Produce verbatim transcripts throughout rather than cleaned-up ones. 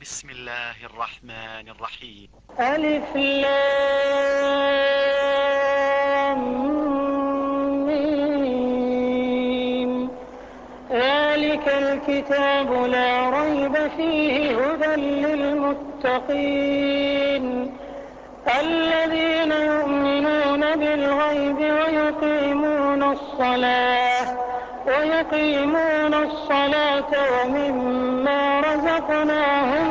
بسم الله الرحمن الرحيم. ألف لام ميم. ذلك الكتاب لا ريب فيه هدى للمتقين الذين يؤمنون بالغيب ويقيمون الصلاة ويقيمون الصلاة ومما رزقناهم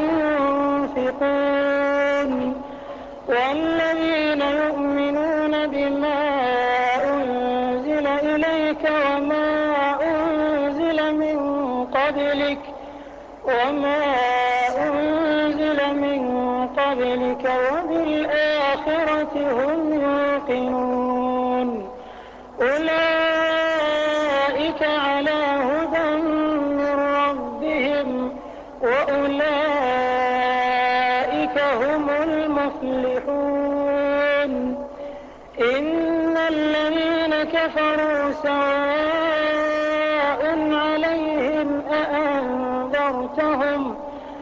ينفقون والذين يؤمنون بما أنزل إليك وما أنزل من قبلك وما أنزل من قبلك وبالآخرة هم يوقنون أولئك على هدى من ربهم وأولئك هم المفلحون. إن الذين كفروا سواء عليهم أأنذرتهم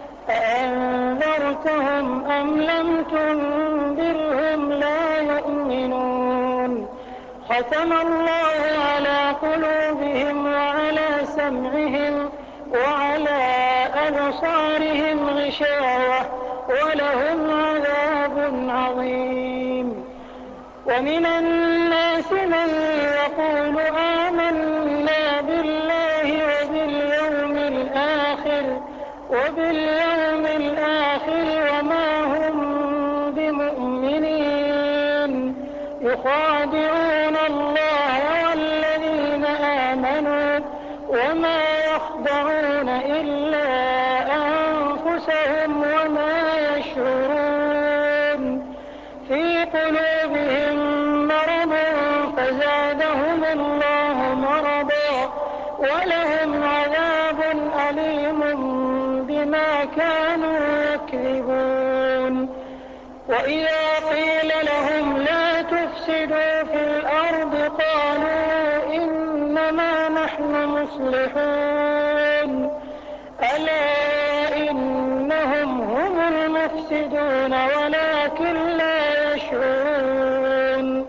أأنذرتهم أم لم تنذرهم لا يؤمنون. ختم الله على قلوبهم وعلى سمعهم وعلى أبصارهم غشاوة ولهم عذاب عظيم. ومن الناس من يقول آمنا بالله وباليوم الآخر وباليوم الآخر وما هم بمؤمنين يخادعون الله والذين آمنوا وما يخدعون إلا أنفسهم وما يشعرون. في قلوبهم مرض فزادهم الله مرضا ولهم عذاب أليم بما كانوا يكذبون. وإذا قيل لهم لا تفسدوا في الأرض قالوا إنما نحن مصلحون ألا إنهم هم المفسدون ولكن لا يشعرون.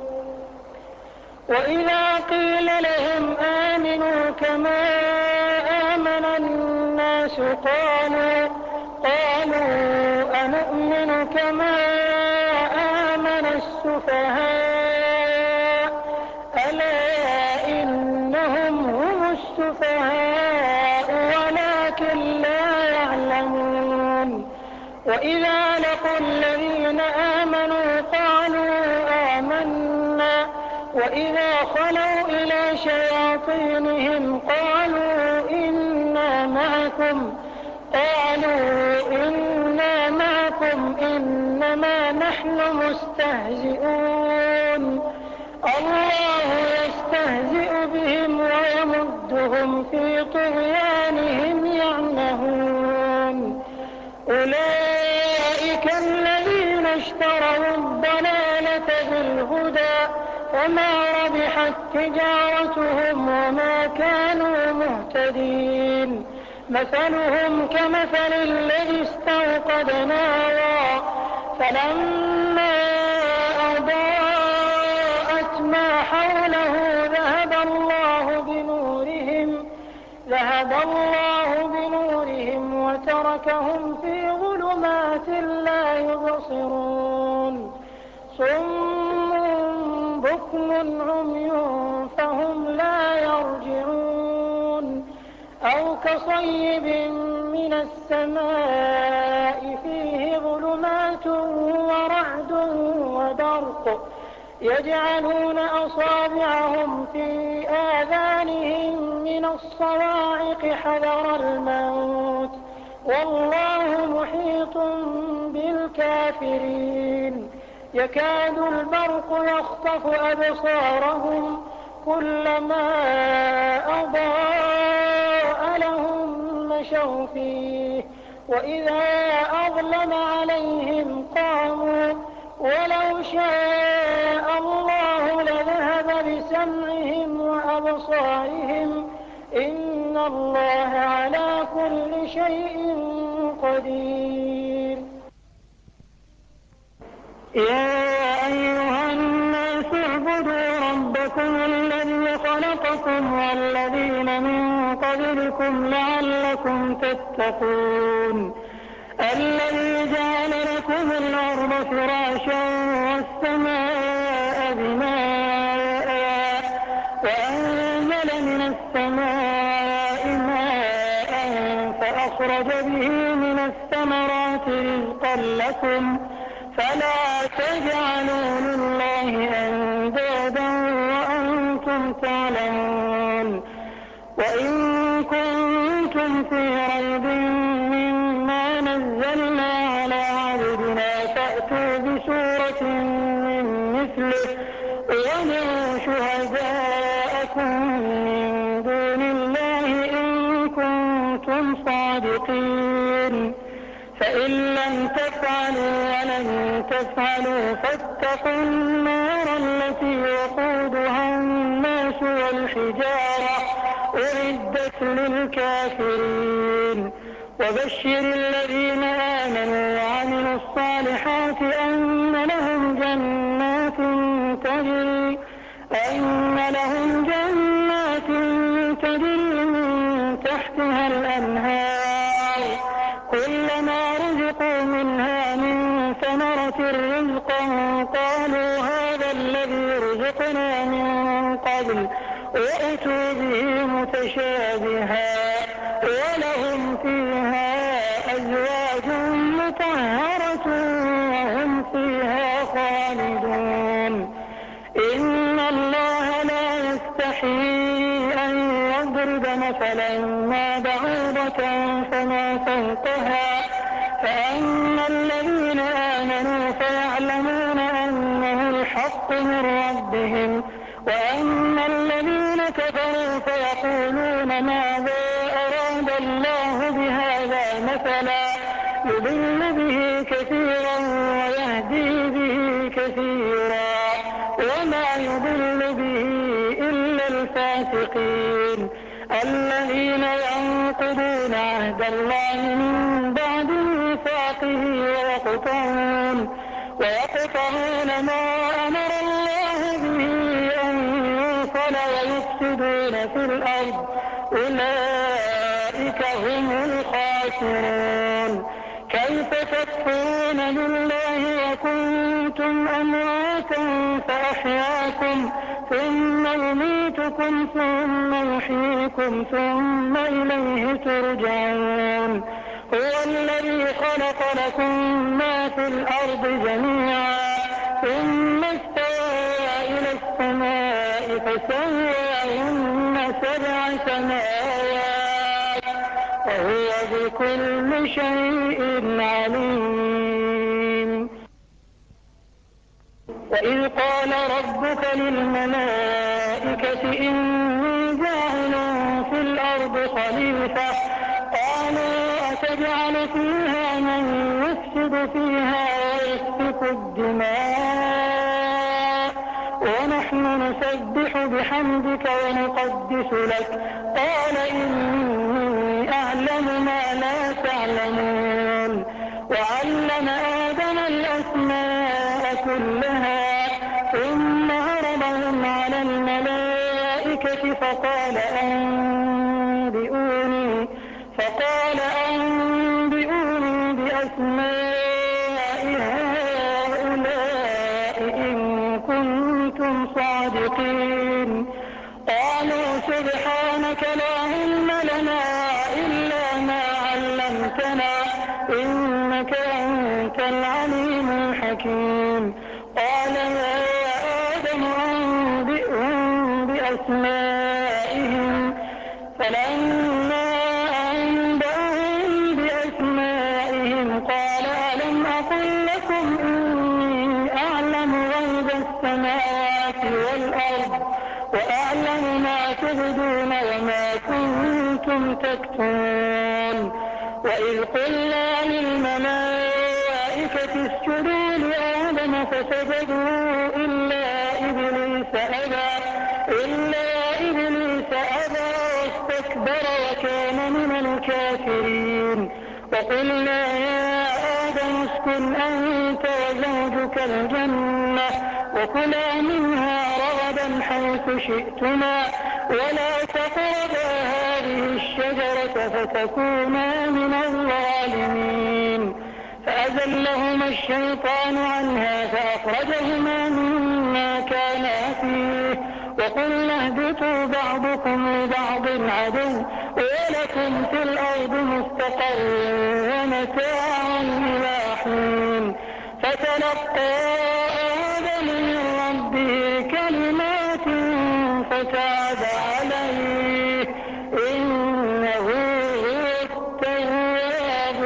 وإذا قيل لهم آمنوا كما آمن الناس قالوا قالوا أنؤمن كما آمن السفهاء ألا إنهم هم السفهاء ولكن لا يعلمون. وإذا لقوا الذين آمنوا قالوا آمنا وإذا خلوا إلى شياطينهم قالوا إنا معكم قالوا إنا معكم إنما نحن مستهزئون الله يستهزئ بهم ويمدهم في طغيانهم يعمهون. أولئك الذين اشتروا الضلالة بالهدى فما ربحت تجارتهم وما كانوا مهتدين. مثلهم كمثل الذي استوقد نارا فلما أضاءت ما حوله ذهب الله بنورهم ذهب الله بنورهم وتركهم في ظلمات لا يبصرون. صم بكم عمي فهم لا يرجعون. أو كصيب من السماء فيه ظلمات ورعد وبرق يجعلون أصابعهم في آذانهم من الصواعق حذر الموت والله محيط بالكافرين. يكاد البرق يخطف أبصارهم كلما أضاء لهم مشوا فيه وإذا أظلم عليهم قاموا ولو شاء الله لذهب بسمعهم وأبصارهم إن الله على كل شيء قدير. يا أيها الناس اعبدوا ربكم الذي خلقكم والذين من قبلكم لعلكم تتقون الذي جعل لكم الأرض فراشا والسماء بناء وأنزل من السماء ماء فأخرج به من الثمرات رزقا لكم فلا تجعلوا لله أندادا وأنتم تعلمون وإن كنتم في ريب مما نزلنا على عبدنا فأتوا بسورة من مثله وادعوا شهداءكم من دون الله إن كنتم صادقين فإن لم تفعلوا ولن تفعلوا فاتقوا النار التي وقودها الناس والحجارة أعدت للكافرين وبشر الذين آمنوا وعملوا الصالحات أن لهم جنات تجري أن لهم جنات تجري من تحتها الأنهار كلما رزقوا منها من ثمرة رزقا قالوا هذا الذي رزقنا من قبل وأتوا به متشابها ولهم فيها أزواج مطهرة وهم فيها خالدون إن الله لا يستحيي أن يضرب مثلا ما بعوضة فما فوقها فأما الذين آمنوا فيعلمون أنه الحق من ربهم وأما الذين كفروا فيقولون ماذا أراد الله بهذا مثلا يضل به كثيرا ويهدي به كثيرا وما يضل به إلا الفاسقين الذين ينقضون عهد الله من بعد ميثاقه ويقطعون ويقطعون ما أمر الله به أن يوصل ويفسدون في الأرض أولئك هم الخاسرون كيف تكفرون بالله وكنتم أمواتا فأحياكم ثم يميتكم ثم يحييكم ثم إليه ترجعون هو الذي خلق لكم ما في الأرض جميعا ثم استوى إلى السماء فسواهن سبع سماوات وهو بكل شيء عليم وإذ قال ربك للملائكة إني جاعل في الأرض خليفة قالوا أتجعل فيها من يفسد فيها ويسفك الدماء ونحن نسبح بحمدك ونقدس لك قال إني أعلم ما لا تعلمون وعلم آدم الأسماء كلها ثم عرضهم على الملائكة فقال أنبئوني فقال أنبئوني بأسماء هؤلاء إن كنتم صادقين قالوا سبحانك لا علم لنا إلا ما علمتنا إنك أنت العليم الحكيم قال يا آدم أنبئهم بأسمائهم فلما أنبأهم بأسمائهم قال ألم أقل لكم إني أعلم غيب السماوات والأرض وأعلم ما تبدون وما كنتم تكتمون وإذ قلنا للملائكة اسجدوا لآدم فسجدوا إلا إبليس أبى إلا إبليس أبى واستكبر وكان من الكافرين وقلنا يا آدم فاسكن أنت وزوجك الجنة وكلا منها رغدا حيث شئتما ولا تقربا هذه الشجرة فتكونا من الظالمين. فأزلهما الشيطان عنها فأخرجهما مما كانا فيه وقلنا اهبطوا بعضكم لبعض عدو ولكم في الأرض مستقر ومتاع إلى حين. فتلقى آدم من ربه كلمات فتاب عليه إنه هو التواب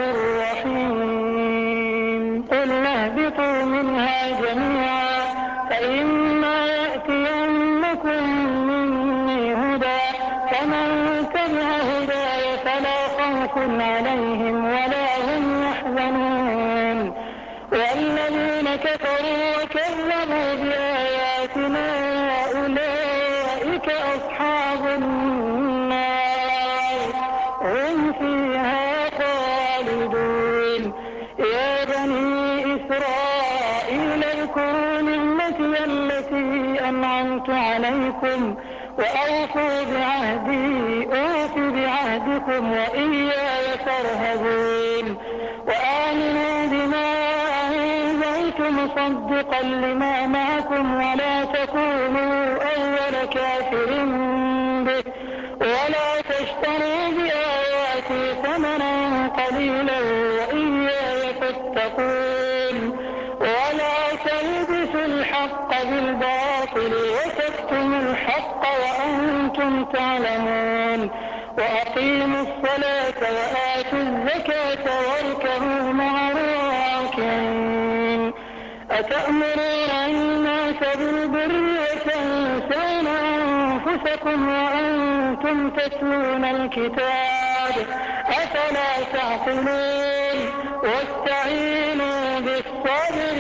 الرحيم. قلنا اهبطوا منها جميعا فإما يأتينكم مني هدى فمن تبع هداي فلا خوف عليهم ولا هم يحزنون. والذين كفروا وكذبوا بآياتنا أولئك أصحاب النار هم فيها خالدون. يا بني إسرائيل اذكروا نعمتي التي أنعمت عليكم وأوفوا بعهدي أوف بعهدكم وإياي فارهبون. وآمنوا بما أنزلت مصدقا لما معكم ولا تكونوا أول كافر به ولا تشتروا بآياتي ثمنا قليلا وإياي فاتقون. ولا تلبسوا الحق بالباطل وتكتموا الحق وأنتم تعلمون. وأقيموا الصلاة وآتوا الزكاة واركعوا مع الراكعين. أتأمرون الناس بالبر وتنسون أنفسكم وأنتم تتلون الكتاب أفلا تعقلون. واستعينوا بالصبر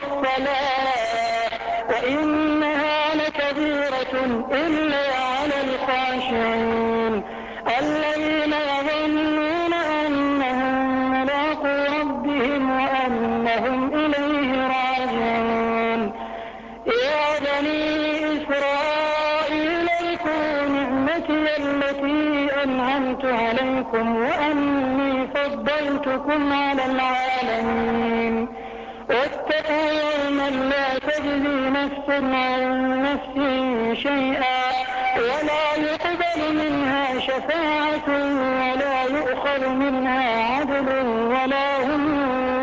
والصلاة وإنها لكبيرة إلا على الخاشعين الذين يظنون أنهم ملاقو ربهم وأنهم إليه راجعون. يا بني إسرائيل اذكروا نعمتي التي أنعمت عليكم وأني فضلتكم على العالمين. واتقوا يوما لا تجزي نفس عن نفس شيئا ولا يقبل منها شفاعة ولا يؤخذ منها عدل ولا هم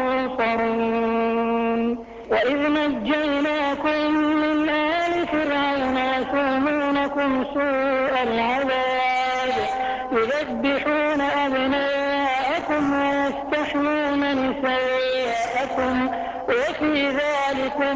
ينصرون. وإذ نجيناكم من آل فرعون يسومونكم سوء العذاب يذبحون أبناءكم ويستحيون نساءكم وفي ذلكم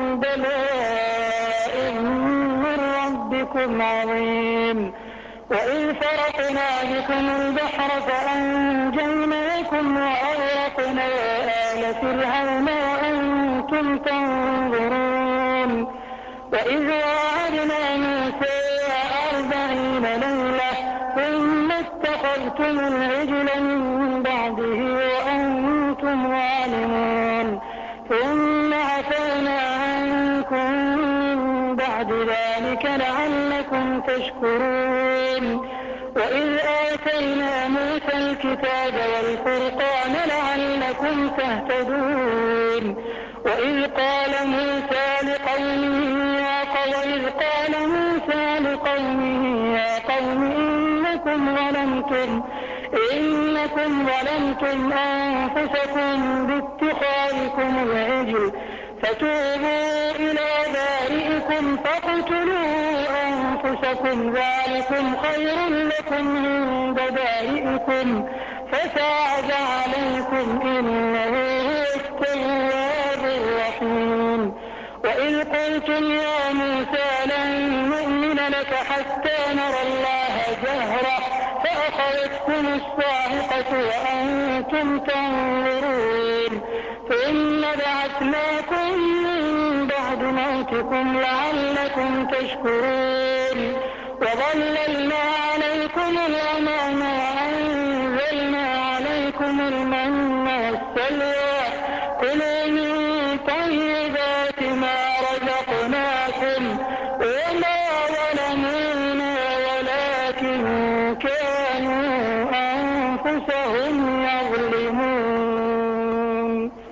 بلاء من ربكم عظيم. وإذ فرقنا بكم البحر فأنجيناكم وأغرقنا آل فرعون وأنتم تنظرون. وإذ وعدنا موسى أربعين ليلة ثم اتخذتم العجل من بعده وأنتم ظالمون ثم عفونا عنكم من بعد ذلك لعلكم تشكرون. وإذ آتينا موسى الكتاب والفرقان لعلكم تهتدون. وإذ قال موسى لقومه يا قوم قال موسى لقومه يا قوم إنكم ظلمتم إنكم ظلمتم أنفسكم باتخاذكم العجل فتوبوا إلى بارئكم فاقتلوا أنفسكم ذلكم خير لكم عند بارئكم فتاب عليكم إنه هو التواب الرحيم. وإذ قلتم يا موسى لن نؤمن لك حتى نرى الله جهرة فأخذتكم الصاعقة وأنتم تنظرون ثم بعثناكم من بعد موتكم لعلكم تشكرون. وظللنا عليكم الغمام وأنزلنا عليكم المن والسلوى كلوا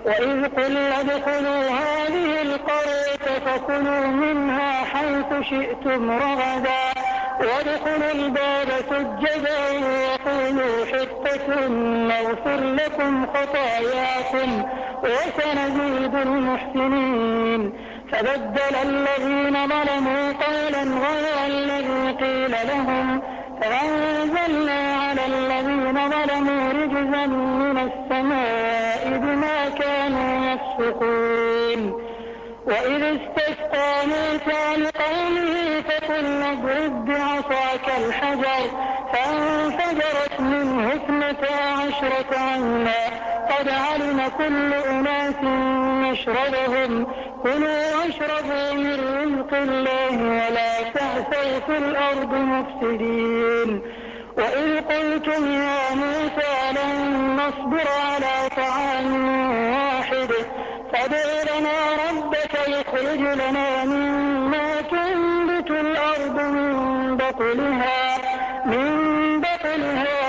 وإذ قلنا ادخلوا هذه القرية فكلوا منها حيث شئتم رغدا وادخلوا الباب سجدا وقولوا حطة نغفر لكم خطاياكم وسنزيد المحسنين. فبدل الذين ظلموا قولا غير الذي قيل لهم فأنزلنا على الذين ظلموا رجزا من السماء بما كانوا يفسقون. وإذ استسقى موسى لقومه فقلنا اضرب بعصاك الحجر فانفجرت منه اثنتا عشرة عينا قد علم كل أناس مشربهم كلوا واشربوا من رزق الله ولا تعثوا في الأرض مفسدين. وإذ قلتم يا موسى لن نصبر على طعام واحد فادع لنا ربك يخرج لنا مما تنبت الأرض من بطلها من بطلها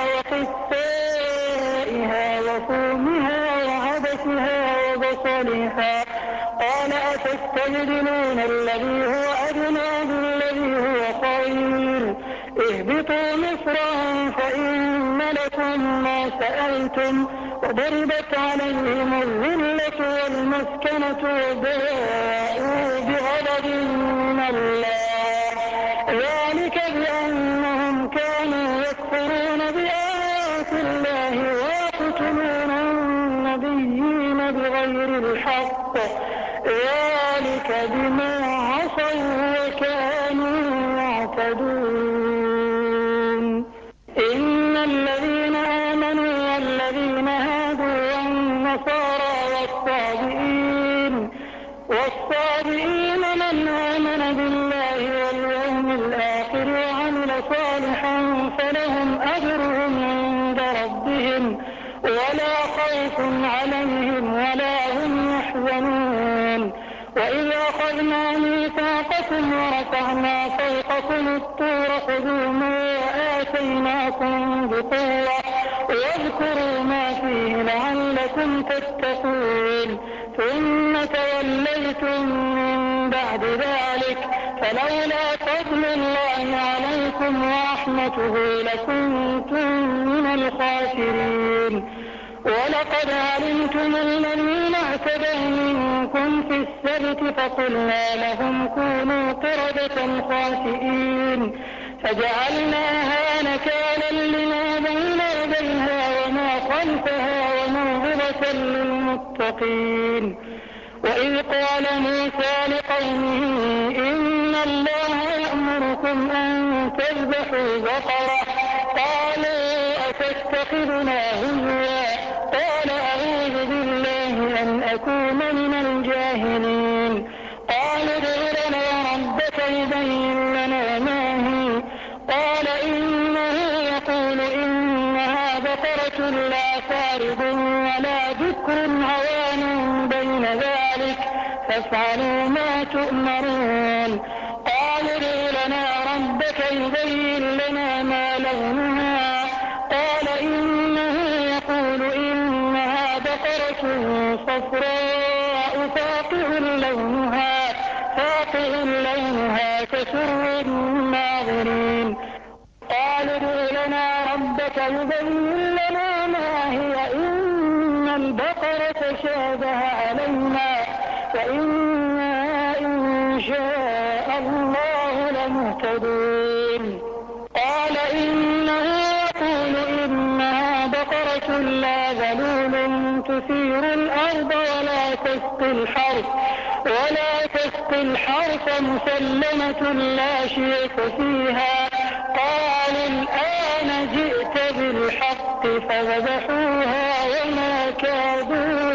وقثائها وفومها وعدسها وبصلها قال أتستبدلون الذي هو أدنى بالذي هو خير اهبطوا مصرا فإن لكم ما سألتم وضربت عليهم الذلة والمسكنة وباءوا بغضب من الله ذلك بأنهم كانوا يكفرون بآيات الله ويقتلون النبيين بغير الحق ذلك بما عصوا وكانوا يعتدون. إن الذين آمنوا والذين هادوا والنصارى والصابئين والصابئين من آمن بالله واليوم الآخر وعمل صالحا فلهم أجرهم عند ربهم ولا خوف عليهم ولا هم يحزنون. وإذ أخذنا ميثاقكم ورفعنا فوقكم الطور خذوا ما آتيناكم بقوة واذكروا ما فيه لعلكم تتقون ثم توليتم من بعد ذلك فلولا فضل الله عليكم ورحمته لكنتم من الخاسرين. ولقد علمتم الذين اعتدوا منكم في السبت فقلنا لهم كونوا قردة خاسئين فجعلناها نكالا لما بين يديها وما خلفها وموعظة للمتقين. وإذ قال موسى لقومه إن الله يأمركم أن تذبحوا بقرة قالوا أتتخذنا هزوا قال أعوذ بالله أن أكون من الجاهلين. قالوا ادع لنا ربك يبين لنا ما هي قال إنه يقول إنها بقرة لا فارض ولا بكر عوان بين ذلك فافعلوا ما تؤمرون. قالوا ادع لنا ربك يبين لنا ما لونها قال إنه يقول إنها بقرة صفراء فاقع لونها فاقع لونها تسر الناظرين. قالوا ادع لنا ربك يبين لنا ما هي إن البقرة شابه علينا وإنا إن شاء الله لمهتدون. قال إنه يقول إنها بقرة لا ذلول تثير الأرض ولا تسقي الحرث ولا تسقي الحرث مسلمة لا شيء فيها. قالوا الآن جئت بالحق فذبحوها وما كادوا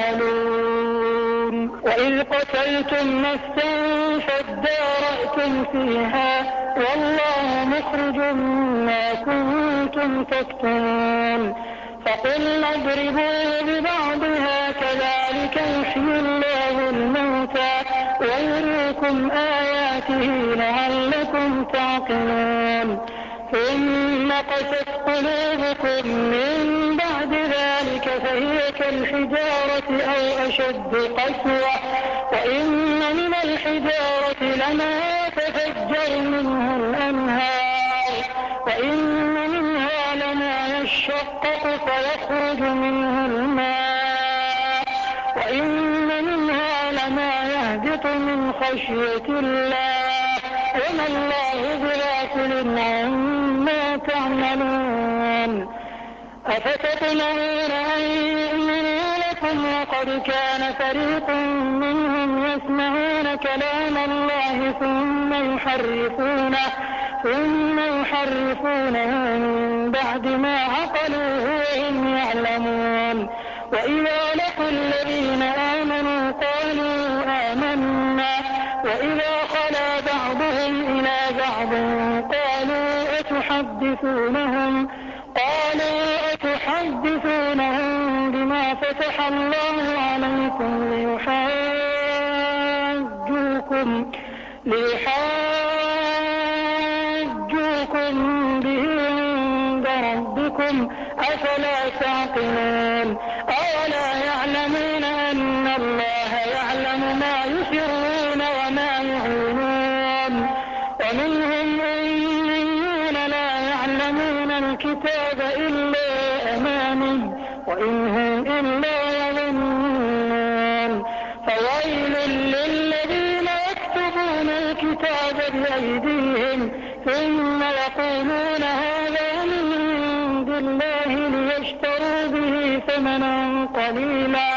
يفعلون. وإذ قتلتم نفسا فادارأتم فيها والله مخرج ما كنتم تكتمون. فقلنا اضربوه ببعضها كذلك يحيي الله الموتى ويريكم آياته لعلكم تعقلون. ثم قست قلوبكم من بعد ذلك فهي كالحجارة الحجارة أو أشد قسوة وإن من الحجارة لما يتفجر منه الأنهار وإن منها لما يشقق فيخرج منه الماء وإن منها لما يهبط من خشية الله وما الله بغافل عما تعملون. أفتطمعون أن يؤمنوا لكم وقد كان فريق منهم يسمعون كلام الله ثم يحرفونه ثم يحرفونه من بعد ما عقلوه وهم يعلمون. وإذا لقوا الذين آمنوا قالوا آمنا وإذا خلا بعضهم إلى بعض قالوا أتحدثونهم قالوا أتحدثونهم بما فتح الله عليكم ليحاجوكم ليحاجوكم به عند ربكم أفلا تعقلون. أولا يعلمون أن الله يعلم ما يسرون وما يعلنون. ومنهم أميون لا يعلمون الكتاب إلا أماني وإن هم إلا يظنون. فويل للذين يكتبون الكتاب بأيديهم ثم يقولون هذا من عند الله ليشتروا به ثمنا قليلا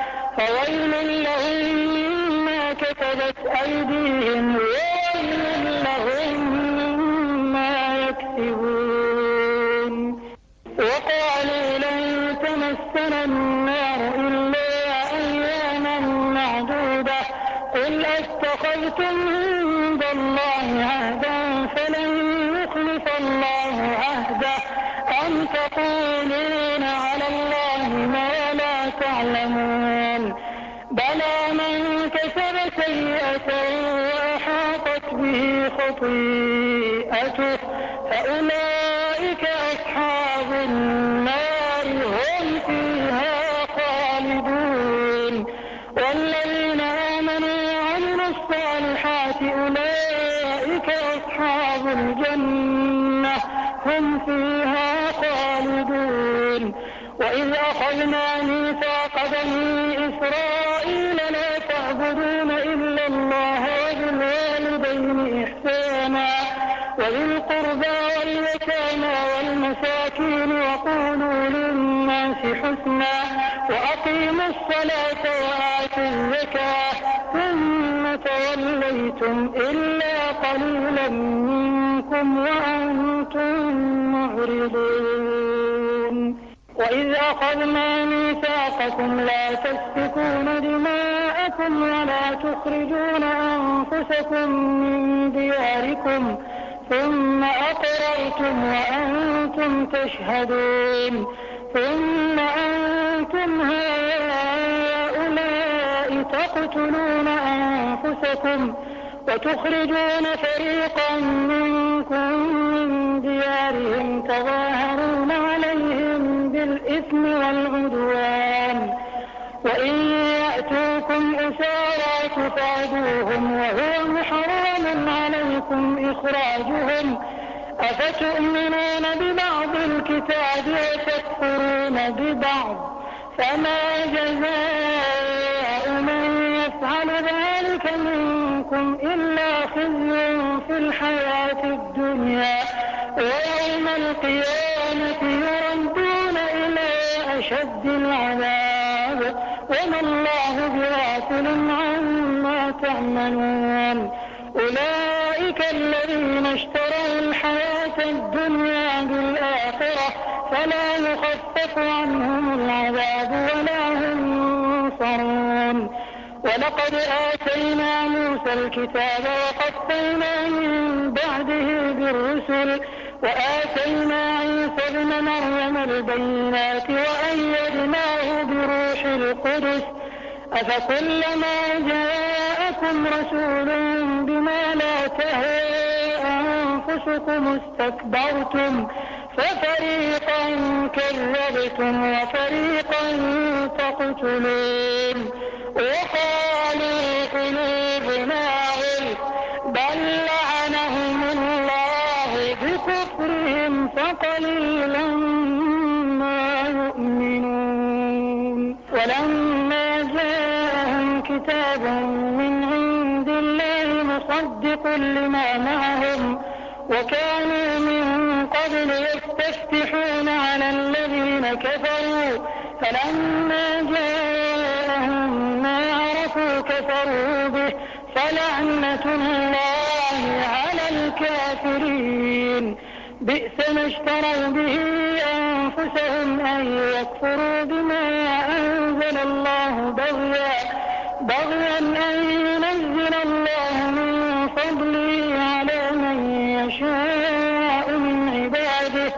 فويل لهم مما كتبت أيديهم وويل لهم مما يكسبون. وقالوا لن تمسنا النار إلا أياما معدودة قل أتخذتم عند الله عهدا فلن يخلف الله عهده أم تقولون على الله ما لا تعلمون. بلى من كسب سيئة وأحاطت به خطيئته فأولئك أصحاب النار هم فيها خالدون. والذين آمنوا وعملوا الصالحات أولئك أصحاب الجنة هم فيها خالدون. وإذ أخذنا ميثاق بني إسرائيل لا تعبدون إلا الله وبالوالدين إحسانا وذي القربى واليتامى والمساكين وقولوا للناس حسنا وأقيموا الصلاة وآتوا الزكاة ثم توليتم إلا قليلا منكم وأنتم معرضون. وإذ أخذنا ميثاقكم لا تسفكون دماءكم ولا تخرجون أنفسكم من دياركم ثم أقررتم وأنتم تشهدون ثم أنتم هؤلاء تقتلون أنفسكم وتخرجون فريقا منكم من ديارهم تظاهرون عليهم بالإثم والعدوان وإن يأتوكم أسارى تفادوهم وهو محرم عليكم إخراجهم أفتؤمنون ببعض الكتاب وتكفرون ببعض فما جزاء من يفعل ذلك منكم إلا خزي في الحياة الدنيا ويوم القيامة يردون إلى أشد العذاب وما الله بغافل عما تعملون. أولئك الذين اشتروا الحياة الدنيا بالآخرة فلا يخفف عنهم العذاب ولا هم ينصرون. ولقد آتينا موسى الكتاب وقفينا من بعده بالرسل وآتينا عيسى ابن مريم البينات وأيدناه بروح القدس أفكلما جاءكم رسول بما لا تهوى أنفسكم استكبرتم ففريقا كذبتم وفريقا تقتلون وقالوا قلوبنا غلف بل لعنهم الله بكفرهم فقليلا ما يؤمنون ولما جاءهم كتاب من عند الله مصدق لما معهم وكانوا من قبل يستفتحون على الذين كفروا فلما جاءهم ما عرفوا كفروا به فلعنة الله على الكافرين بئس ما اشتروا به أنفسهم أن يكفروا بما أنزل الله بغيا بغيا أن ينزل الله من فضله على من يشاء من عباده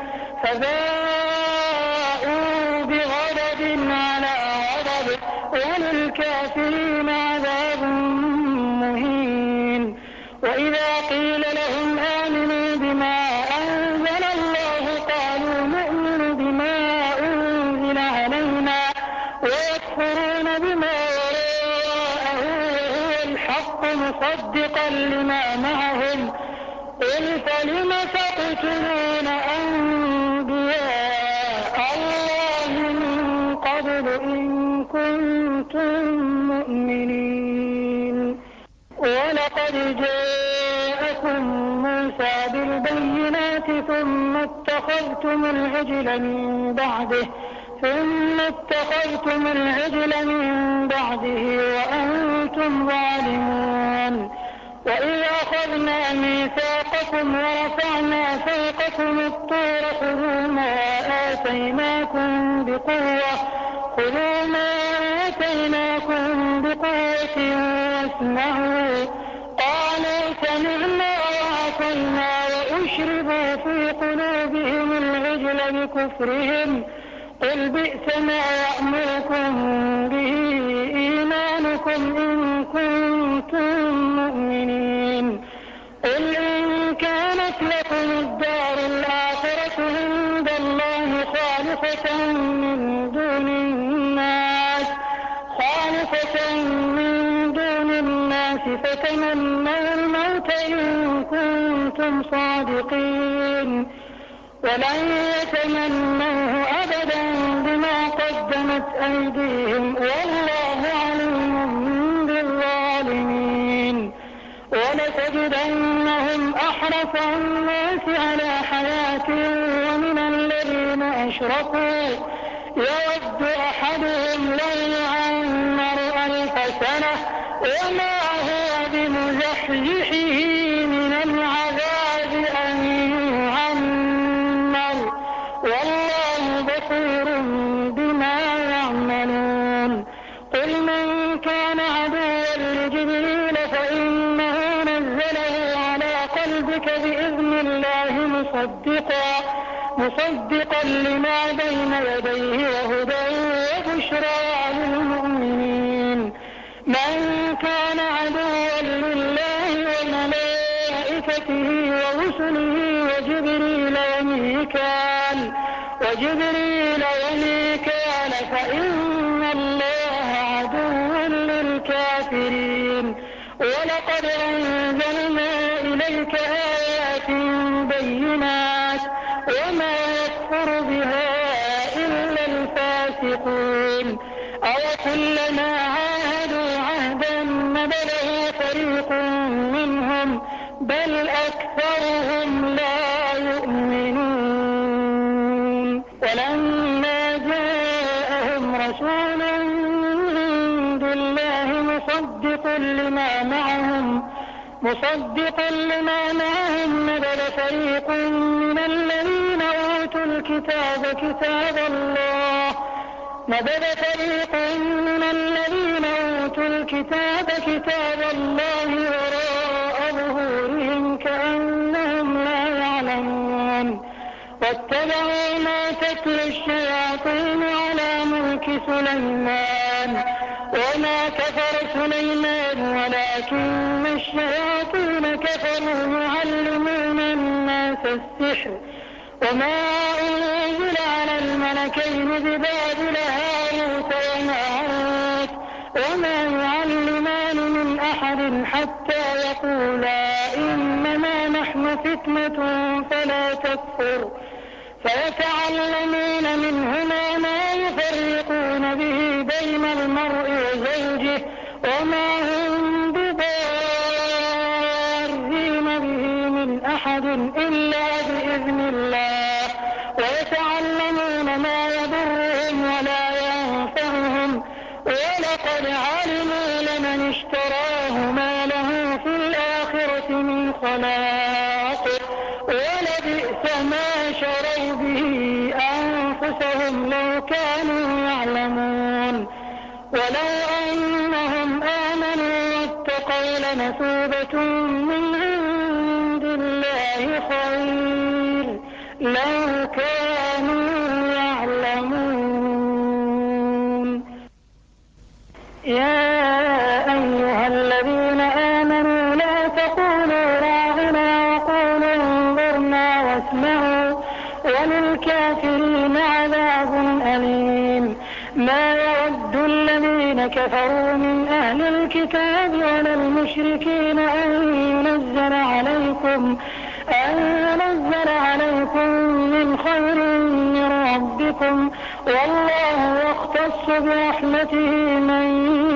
فباءوا بغضب على غضب وللكافرين عذاب مهين وإذا قيل لهم آمنوا بما أنزل الله قالوا نؤمن بما أنزل علينا ويكفرون بما وراءه وهو الحق مصدقا لما معهم قل فلم تقتلون أنبياء الله من قبل إن كنتم مؤمنين ولقد جاءكم موسى بالبينات ثم اتخذتم العجل من بعده ثم اتخذتم العجل من بعده وأنتم ظالمون وإذ أخذنا ميثاقكم ورفعنا فوقكم الطور خذوا ما آتيناكم بقوة خذوا ما آتيناكم بقوة واسمعوا قالوا سمعنا وعصينا وأشربوا في قلوبهم العجل بكفرهم قل بئس ما يأمركم به إيمانكم إن كنتم مؤمنين قل إن كانت لكم الدار الآخرة عند الله خالصة من دون الناس خالصة من دون الناس فتمنوا الموت إن كنتم صادقين ولن يتمنوه أبدا بما قدمت أيديهم والله عليم بالظالمين ولتجدنهم أحرص الناس على حياة ومن الذين أشركوا يود أحدهم لو يعمر ألف سنة وما هو بمزحزحه من العذاب أن يعمر والله بصير بما يعملون قل من كان عدوا لجبريل فإنه نزله على قلبك بإذن الله مصدقا مصدقا لما بين يديه وهدى وبشرى للمؤمنين من كان عدوا لله وملائكته ورسله وجبريل وميكال وجبريل وميكال فإن الله عدو للكافرين ولقد أنزلنا إليك آيات بينات وما يكفر بها إلا الفاسقون أوكلما عاهدوا عهدا نبذه فريق منهم بل أكثرهم لا يؤمنون ولما جاءهم رسول عند الله مصدق لما معهم مصدقا لما معهم نبذ فريق من الذين أوتوا الكتاب كتاب الله نبذ فريق من الذين أوتوا الكتاب كتاب الله وراء ظهورهم كأنهم لا يعلمون واتبعوا ما تتلو الشياطين على ملك سليمان وما كفر سليمان ولكن الشياطين كفروا يعلمون الناس السحر وما أنزل على الملكين ببابل هاروت وماروت وما يعلمان من أحد حتى يقولا إنما نحن فتنة فلا تكفر فيتعلمون منهما ما يفرقون به بين المرء وزوجه وما هم بضارين به من أحد إلا بإذن الله ويتعلمون ما يضرهم ولا ينفعهم ولقد علموا لمن اشتراه ما له في الآخرة من خلاق ولبئس ما شروا به أنفسهم لو كانوا يعلمون ولو أنهم آمنوا واتقوا لمثوبة من عند الله خير لو كانوا يعلمون. يا أيها الذين آمنوا لا تقولوا راعنا وقولوا انظرنا واسمعوا وللكافرين عذاب أليم. ما يود الذين كفروا من أهل الكتاب ولا المشركين أن ينزل عليكم أن ينزل عليكم من خير من ربكم والله يختص برحمته من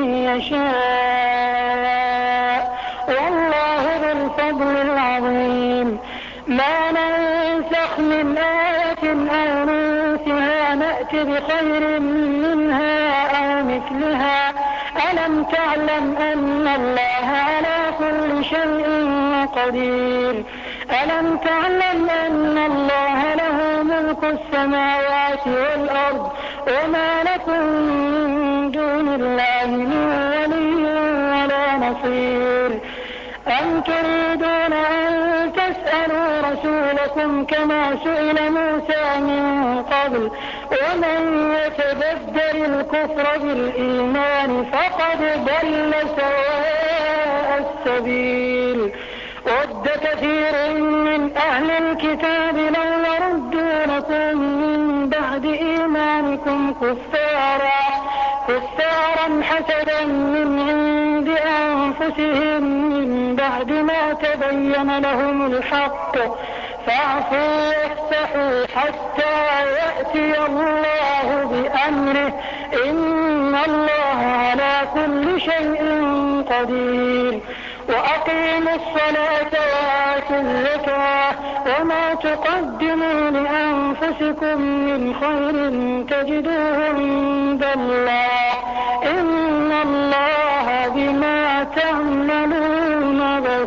يشاء والله ذو الفضل العظيم. ما ننسخ من آية أو ننسها نأت بخير منها أو مثلها ألم تعلم أن الله على كل شيء قدير ألم تعلم أن الله له ملك السماوات والأرض وما لكم من دون الله من ولي ولا نصير. أم تريدون أن تسألوا رسولكم كما سئل موسى من قبل ومن يتبدل الكفر بالإيمان فقد ضل سواء السبيل. ود كثير من أهل الكتاب لو يردونكم من بعد إيمانكم كفارا كفارا حسدا من عند أنفسهم من بعد ما تبين لهم الحق فاعفوا واصفحوا حتى يأتي الله بأمره إن الله على كل شيء قدير. وأقيموا الصلاة وآتوا الزكاة وما تقدموا لأنفسكم من خير تجدوه عند الله إن الله بما تعملون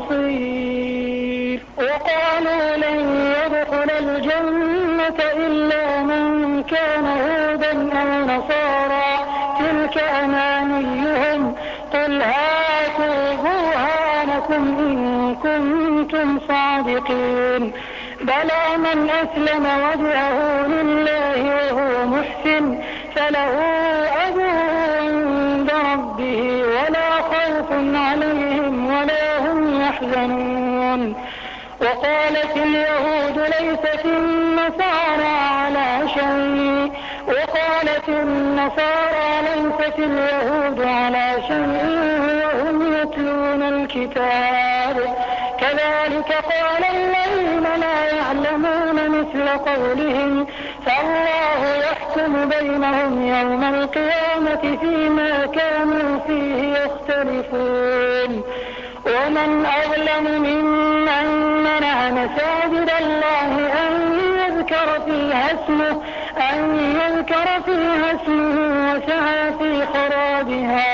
بصير. وقالوا لن يدخل الجنة إلا من كان هودا أو نصارى تلك أمانيهم قل هاتوا برهانكم إن كنتم صادقين بلى من أسلم وجهه لله وهو محسن فله أجر عند ربه ولا خوف عليهم ولا هم يحزنون. وقالت اليهود ليست النصارى على شيء وقالت النصارى ليست اليهود على شيء وهم يتلون الكتاب كذلك قال الذين لا يعلمون مثل قولهم فالله يحكم بينهم يوم القيامة فيما كانوا فيه يختلفون. ومن أظلم ممن منع مساجد الله أن يذكر فيها اسمه أن يذكر فيها اسمه وسعى في خرابها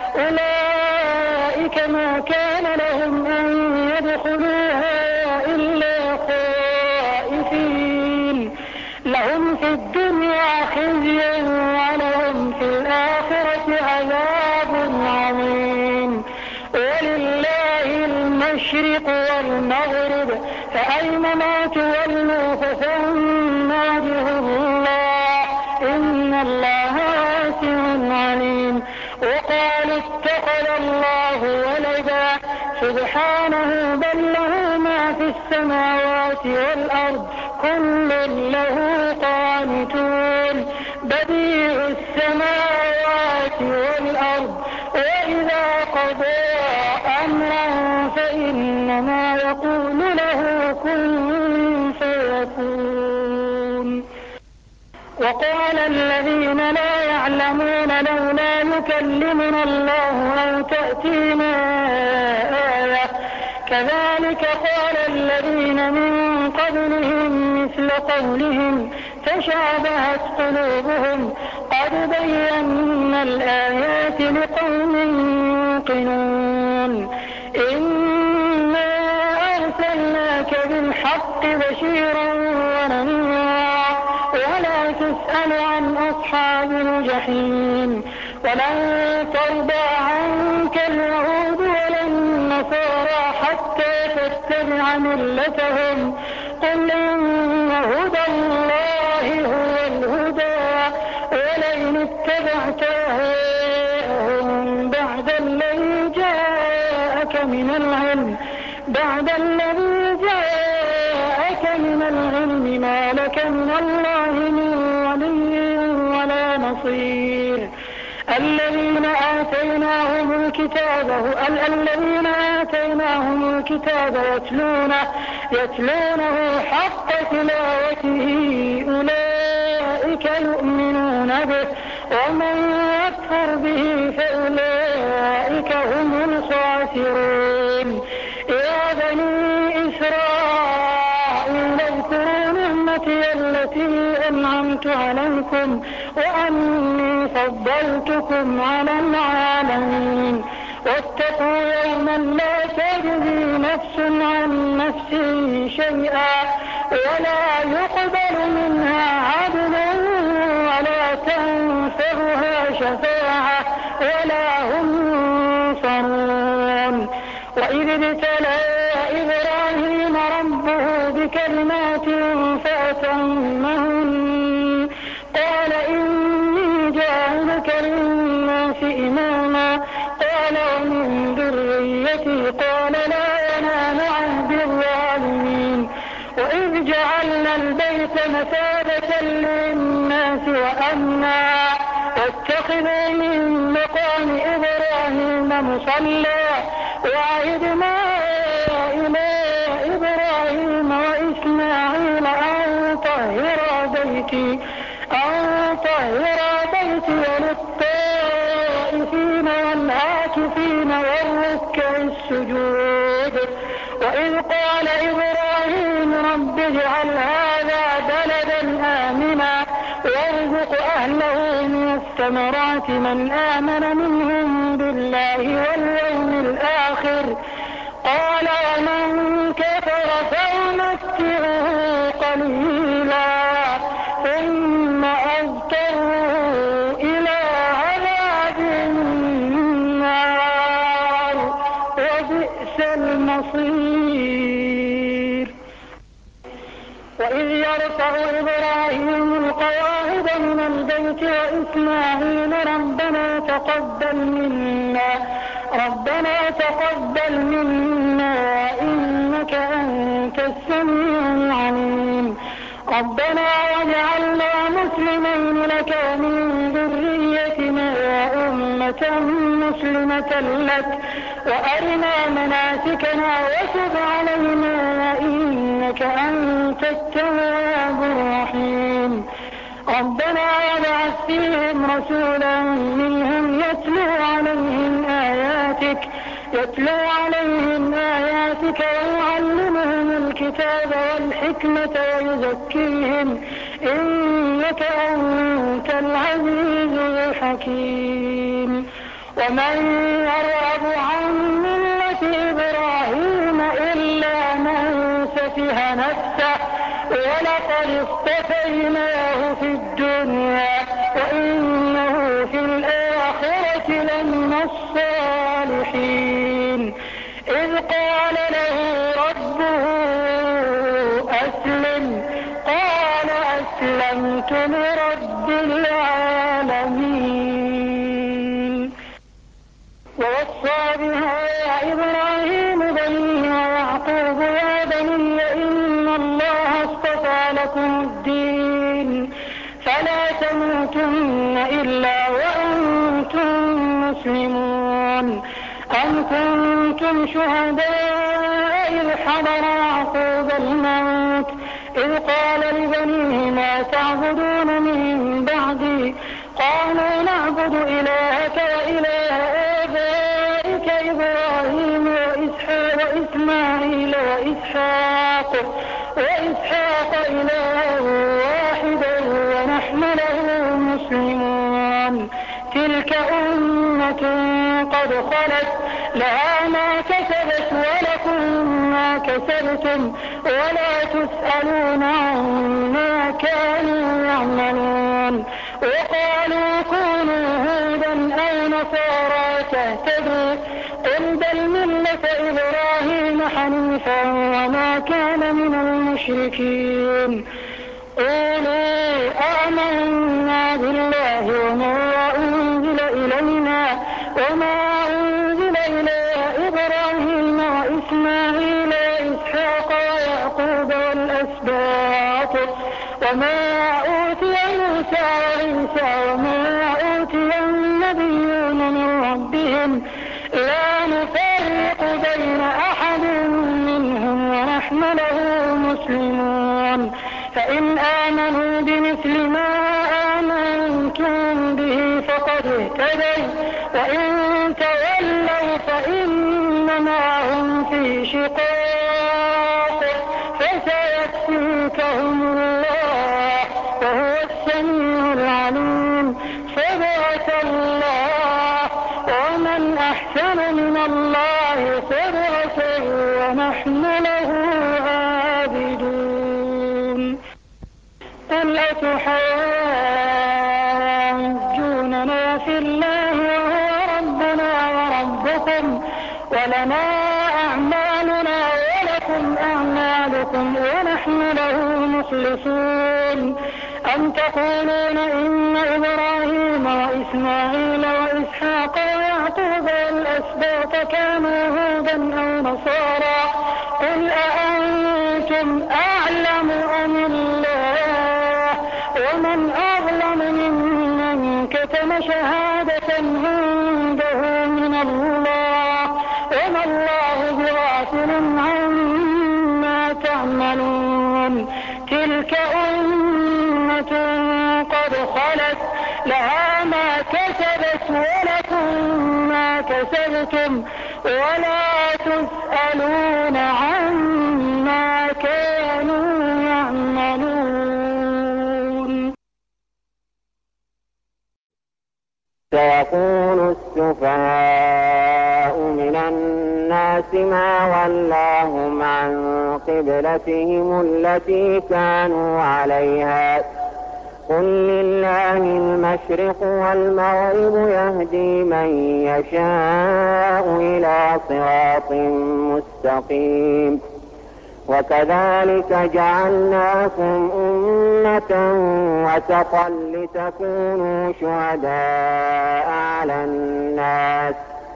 أولئك ما كان لهم أن يدخلوها إلا خائفين لهم في الدنيا خزي ولهم في الآخرة عذاب عظيم. ولله المشرق والمغرب فأينما تولوا فثم وجه الله إن الله واسع عليم. وقالوا اتخذ الله ولدا سبحانه بل له ما في السماوات والأرض كل له قانتون بديع السماوات والأرض وإذا قضى أمرا فإنما يقول له كن فيكون. وقال الذين لا يعلمون لولا يكلمنا الله أو تأتينا آية كذلك قال الذين من قبلهم مثل قولهم تشابهت قلوبهم قد بينا الآيات لقوم يوقنون. إنا أرسلناك بالحق بشيرا ونذيرا ولا تسأل عن أصحاب الجحيم. ولن ترضى عنك اليهود ولا النصارى حتى تتبع ملتهم قل إن هدى الله هو الهدى ولئن اتبعت أهواءهم بعد الذي جاءك من العلم بعد الذي جاءك من العلم ما لك من الله من ولي ولا نصير. الذين آتيناهم الكتاب الذين آتيناهم الكتاب يتلونه يتلونه حق تلاوته أولئك يؤمنون به ومن يكفر به فأولئك هم الخاسرون. يا بني إسرائيل اذكروا نعمتي التي أنعمت عليكم وأني فضلتكم على العالمين. واتقوا يوما لا تجزي نفس عن نفس شيئا ولا يقبل منها عدل ولا تنفعها شفاعة ولا هم ينصرون. وإذ ابتلى إبراهيم ربه بكلمات فأتمهن قال إني جاعلك للناس إماما قال ومن ذريتي قال لا ينال عهد الظالمين. وإذ جعلنا البيت مثابة للناس وأمنا واتخذوا من مقام إبراهيم مصلى وعهدنا إلى إبراهيم وإسماعيل أن طهرا بيتي أن طهرا بيتي للطائفين والعاكفين والركع السجود. وإذ قال إبراهيم رب اجعل هذا بلدا آمنا وارزق أهله من الثمرات من آمن منهم بالله واليوم الآخر قال ومن كفر فأمتعه قليلا ثم أضطره إلى عذاب النار وبئس المصير. وإذ يرفع إبراهيم القواعد من البيت وإسماعيل ربنا تقبل منا ربنا تقبل منا إنك أنت السميع العليم. ربنا واجعلنا مسلمين لك ومن ذريتنا أمة مسلمة لك وأرنا مناسكنا وتب علينا إنك أنت التواب الرحيم. ربنا وابعث فيهم رسولا منهم يتلو عليهم آياتك يتلو عليهم آياتك ويعلمهم الكتاب والحكمة ويزكيهم إنك أنت العزيز الحكيم. ومن يرغب عن ملة إبراهيم إلا من سفه نفسه ولقد اصطفيناه في الدنيا وإنه في الآخرة لمن الصالحين. إذ قال له ربه أسلم قال أسلمت لرب العالمين. ووصى بها إبراهيم بنيه ويعقوب يا بني إن الله اصطفى كنتم شهداء إذ حضر يعقوب الموت إذ قال لبنيه ما تعبدون من بعدي قالوا نعبد إلهك وإله آبائك إبراهيم وإسحاق وإسماعيل وإسحاق وإسحاق إلها واحدا ونحن له مسلمون تلك أمة قد خلت لها ما كسبت ولكم ما كسبتم ولا تسألون عما كانوا يعملون وقالوا كونوا هودا أو نصارى تهتدوا قل بل ملة إبراهيم حنيفا وما كان من المشركين قولوا آمنا بالله وما أنزل إلينا وما أنزل إلى إبراهيم وإسماعيل وإسحاق ويعقوب والأسباط وما أوتي موسى وعيسى وما أوتي النبيون من ربهم لا نفرق بين أحد منهم ونحن له مسلمون فإن آمنوا بمثل ما آمنتم به فقد اهتدوا وإن تولوا فإنما هم في شقاق فسيكفيكهم الله وهو السميع العليم صبغة الله ومن أحسن من الله صبغة ونحن له عابدون قل أتحاجوننا في الله وهو ربنا وربكم ولنا أعمالنا ولكم أعمالكم ونحن له مخلصون أم تقولون إن إبراهيم وإسماعيل وإسحاق ويعقوب والأسباط كانوا هودا أو نصارى قل أأنتم أعلم أم الله ومن أظلم ممن كتم شهادة عنده من الله وما الله بغافل عما تعملون تلك أمة قد خلت لها ما كسبت ولكم ما كسبتم ولا تسألون عما كانوا يعملون سيقول السفهاء من الناس ما ولاهم عن قبلتهم التي كانوا عليها قل لله المشرق والمغرب يهدي من يشاء إلى صراط مستقيم وكذلك جعلناكم أمة وسطا لتكونوا شهداء على الناس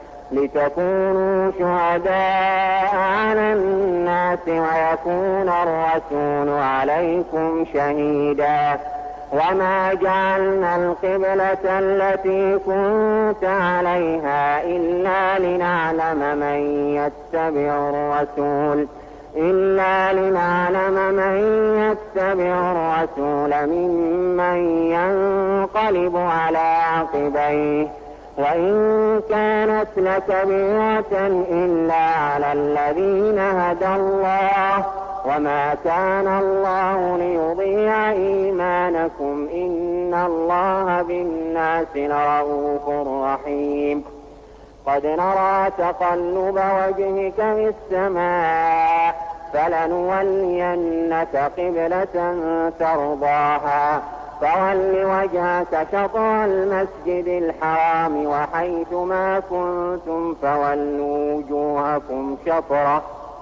لتكونوا شهداء على الناس ويكون الرسول عليكم شهيدا وما جعلنا القبلة التي كنت عليها إلا لنعلم من يتبع الرسول إلا لنعلم من يتبع الرسول ممن ينقلب على عقبيه وإن كانت لكبيرة إلا على الذين هدى الله وما كان الله ليضيع إيمانكم إن الله بالناس لرؤوف رحيم قد نرى تقلب وجهك في السماء فلنولينك قبلة ترضاها فول وجهك شطر المسجد الحرام وحيث ما كنتم فولوا وجوهكم شطره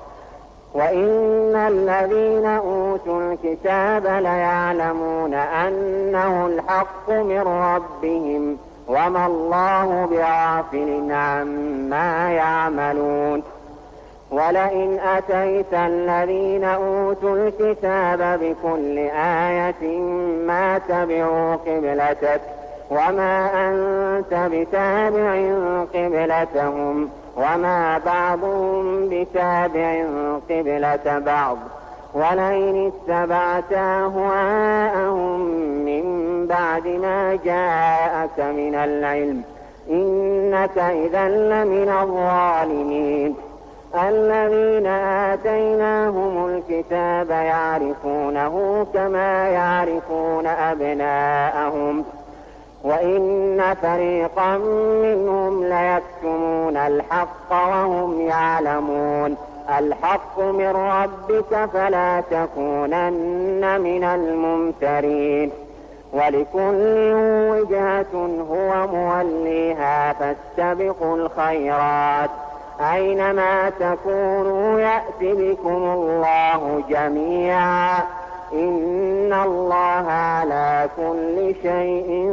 وإن الذين أوتوا الكتاب ليعلمون أنه الحق من ربهم وما الله بغافل عما يعملون ولئن أتيت الذين أوتوا الكتاب بكل آية ما تبعوا قبلتك وما أنت بتابع قبلتهم وما بعضهم بتابع قبلة بعض ولئن اتبعت أهواءهم من بعد ما جاءك من العلم إنك إذا لمن الظالمين. الذين آتيناهم الكتاب يعرفونه كما يعرفون أبناءهم وإن فريقا منهم ليكتمون الحق وهم يعلمون. الحق من ربك فلا تكونن من الممترين. ولكل وجهة هو موليها فاستبقوا الخيرات أينما تكونوا يأت بكم الله جميعا إن الله على كل شيء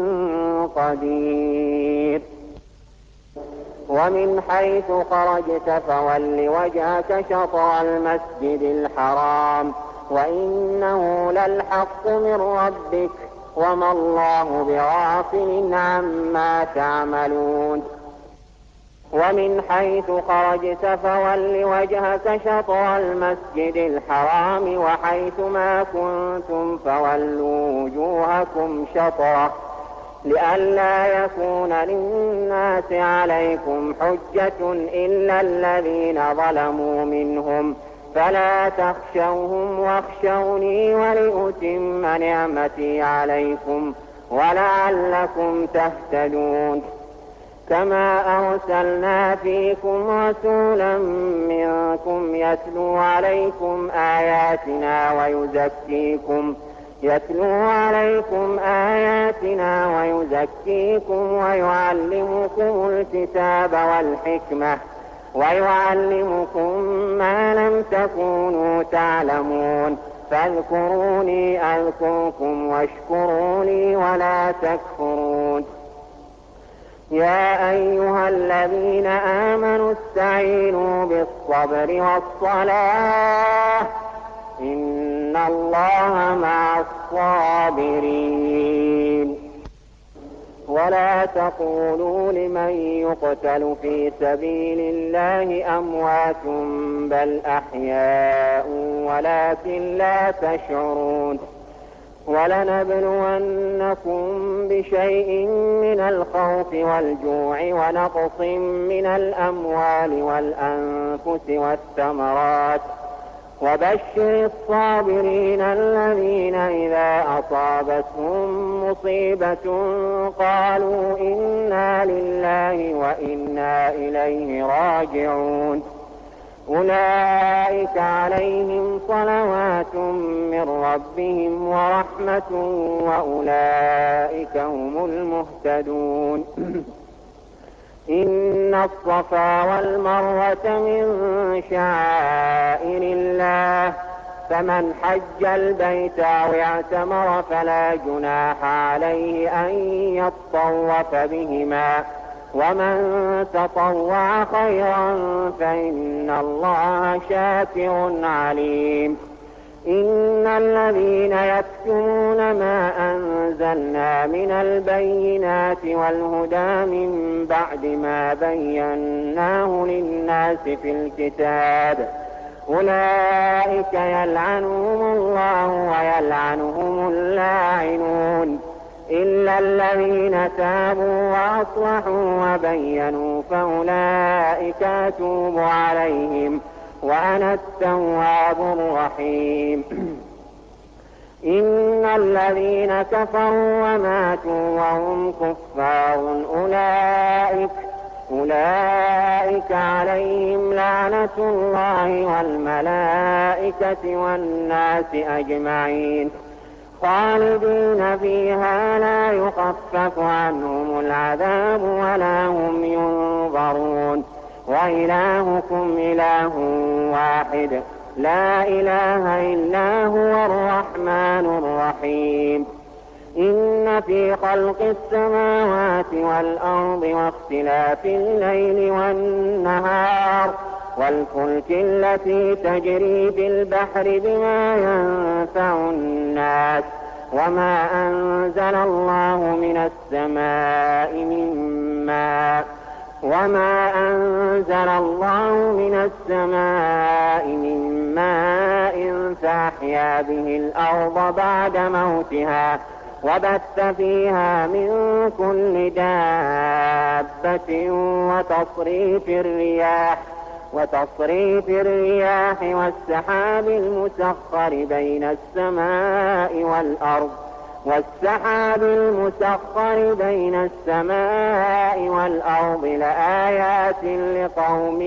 قدير. ومن حيث خرجت فول وجهك شطر المسجد الحرام وإنه للحق من ربك وما الله بغافل عما تعملون. ومن حيث خرجت فول وجهك شطر المسجد الحرام وحيث ما كنتم فولوا وجوهكم شطره لئلا يكون للناس عليكم حجة إلا الذين ظلموا منهم فلا تخشوهم واخشوني ولأتم نعمتي عليكم ولعلكم تهتدون. كما أرسلنا فيكم رسولا منكم يتلو عليكم آياتنا ويزكيكم يتلو عليكم آياتنا ويزكيكم ويعلمكم الكتاب والحكمة ويعلمكم ما لم تكونوا تعلمون فاذكروني أذكركم واشكروا لي ولا تكفرون. يا أيها الذين آمنوا استعينوا بالصبر والصلاة إن الله مع الصابرين. ولا تقولوا لمن يقتل في سبيل الله أموات بل أحياء ولكن لا تشعرون. ولنبلونكم بشيء من الخوف والجوع ونقص من الأموال والأنفس والثمرات وبشر الصابرين الذين إذا أصابتهم مصيبة قالوا إنا لله وإنا إليه راجعون. أولئك عليهم صلوات من ربهم ورحمة وأولئك هم المهتدون. إن الصفا والمروة من شعائر الله فمن حج البيت أو اعتمر فلا جناح عليه أن يطوف بهما ومن تطوع خيرا فإن الله شاكر عليم. إن الذين يكتمون ما أنزلنا من البينات والهدى من بعد ما بيناه للناس في الكتاب أولئك يلعنهم الله ويلعنهم اللاعنون إلا الذين تابوا وأصلحوا وبينوا فأولئك أتوب عليهم وأنا التواب الرحيم. إن الذين كفروا وماتوا وهم كفار أولئك أولئك عليهم لعنة الله والملائكة والناس أجمعين خالدين فيها لا يخفف عنهم العذاب ولا هم ينظرون. وإلهكم إله واحد لا إله إلا هو الرحمن الرحيم. إن في خلق السماوات والأرض واختلاف الليل والنهار والفلك التي تجري في البحر بما ينفع الناس وما أنزل الله من السماء من ماء وما أنزل الله من السماء من ماء فأحيا به الأرض بعد موتها وبث فيها من كل دابة وتصريف الرياح وتصريف الرياح والسحاب المسخر بين السماء والأرض والسحاب المسخر بين السماء والأرض لآيات لقوم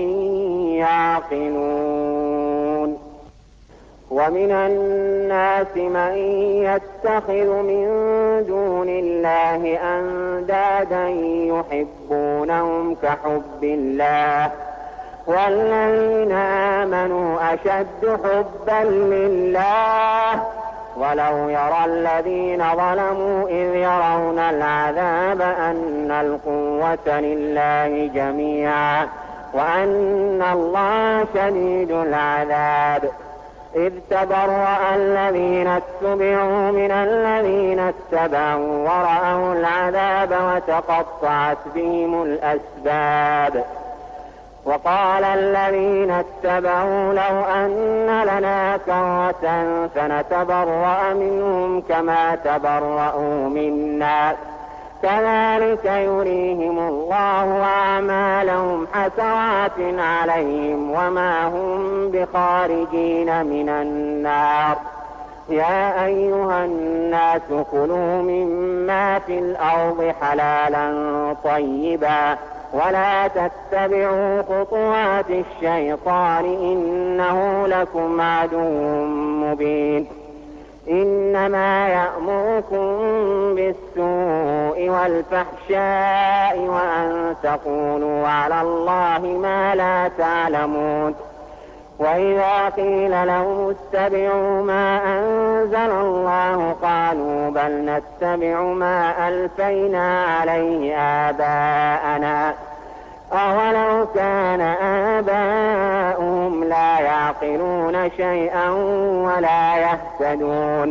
يعقلون. ومن الناس من يتخذ من دون الله أندادا يحبونهم كحب الله والذين آمنوا أشد حبا لله ولو يرى الذين ظلموا إذ يرون العذاب أن القوة لله جميعا وأن الله شديد العذاب إذ تبرأ الذين اتبعوا من الذين اتبعوا ورأوا العذاب وتقطعت بهم الأسباب وقال الذين اتبعوا لو أن لنا كرة فنتبرأ منهم كما تبرأوا منا كذلك يريهم الله أعمالهم حسرات عليهم وما هم بخارجين من النار. يا أيها الناس كلوا مما في الأرض حلالا طيبا ولا تتبعوا خطوات الشيطان إنه لكم عدو مبين. إنما يأمركم بالسوء والفحشاء وأن تقولوا على الله ما لا تعلمون. وإذا قيل لهم اتبعوا ما أنزل الله قالوا بل نتبع ما ألفينا عليه آباءنا أولو كان آباؤهم لا يعقلون شيئا ولا يهتدون.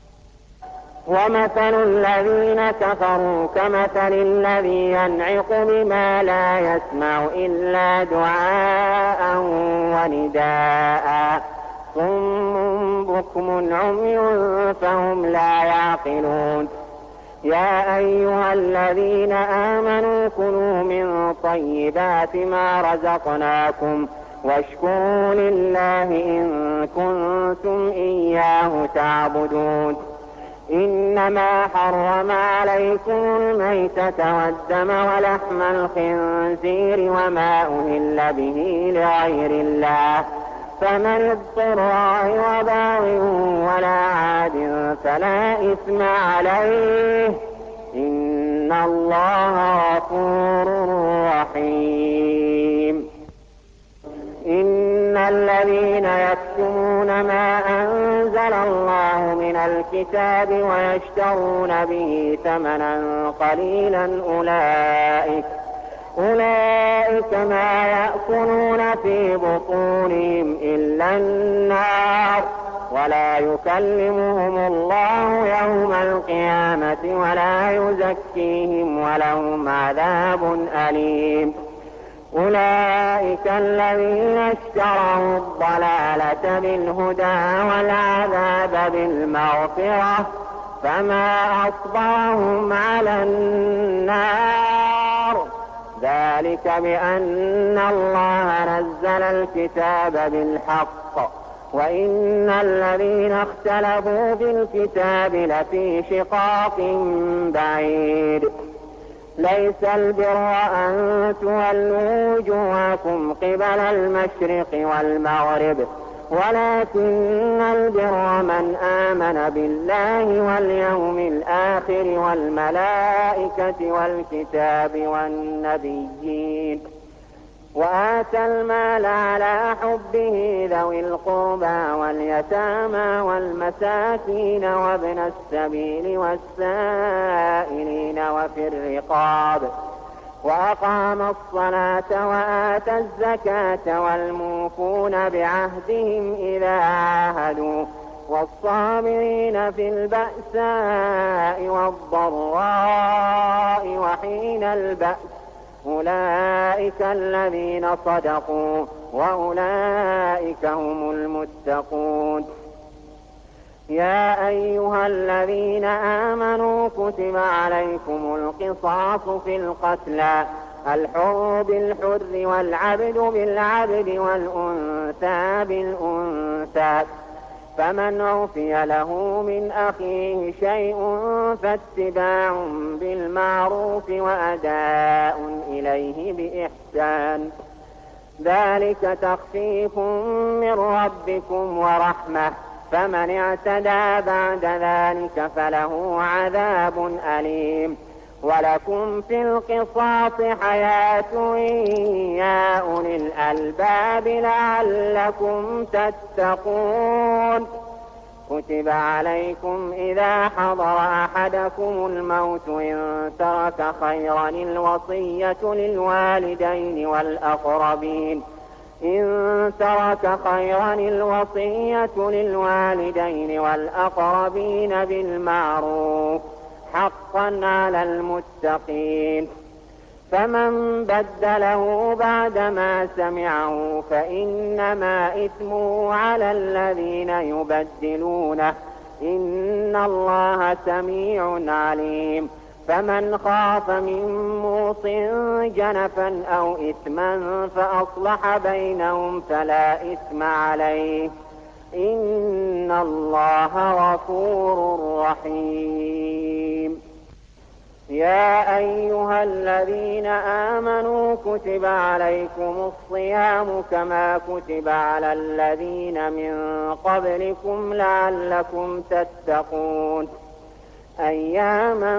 ومثل الذين كفروا كمثل الذي ينعق بما لا يسمع إلا دعاء ونداء صم بكم عمي فهم لا يعقلون. يا أيها الذين آمنوا كلوا من طيبات ما رزقناكم واشكروا لله إن كنتم إياه تعبدون. إنما حرم عليكم الميتة والدم ولحم الخنزير وما أهل به لغير الله فمن اضطر غير باغ ولا عاد فلا إثم عليه إن الله غفور رحيم. إن الذين يكتمون ما أنزل الله من الكتاب ويشترون به ثمنا قليلا أولئك أولئك ما يأكلون في بطونهم إلا النار ولا يكلمهم الله يوم القيامة ولا يزكيهم ولهم عذاب أليم. أولئك الذين اشتروا الضلالة بالهدى والعذاب بالمغفرة فما أصبرهم على النار ذلك بأن الله نزل الكتاب بالحق وإن الذين اختلفوا في الكتاب لفي شقاق بعيد. ليس البر أن تولوا وجوهكم قبل المشرق والمغرب ولكن البر من آمن بالله واليوم الآخر والملائكة والكتاب والنبيين وآتى المال على حبه ذوي القربى واليتامى والمساكين وابن السبيل والسائلين وفي الرقاب وأقام الصلاة وآتى الزكاة والموفون بعهدهم إذا عاهدوا والصابرين في البأساء والضراء وحين البأس أولئك الذين صدقوا وأولئك هم المتقون. يا أيها الذين آمنوا كتب عليكم القصاص في القتلى الحر بالحر والعبد بالعبد والأنثى بالأنثى فمن عفي له من أخيه شيء فاتباع بالمعروف وأداء إليه بإحسان ذلك تخفيف من ربكم ورحمة فمن اعتدى بعد ذلك فله عذاب أليم. ولكم في القصاص حياة يا أولي الألباب لعلكم تتقون. كتب عليكم إذا حضر أحدكم الموت إن ترك خيرا الوصية للوالدين والأقربين إن ترك خيرا الوصية للوالدين والأقربين بالمعروف حقا على المتقين. فمن بدله بعدما سمعه فإنما إثمه على الذين يبدلونه إن الله سميع عليم. فمن خاف من موص جنفا أو إثما فأصلح بينهم فلا إثم عليه إن الله غفور رحيم. يا أيها الذين آمنوا كتب عليكم الصيام كما كتب على الذين من قبلكم لعلكم تتقون أياما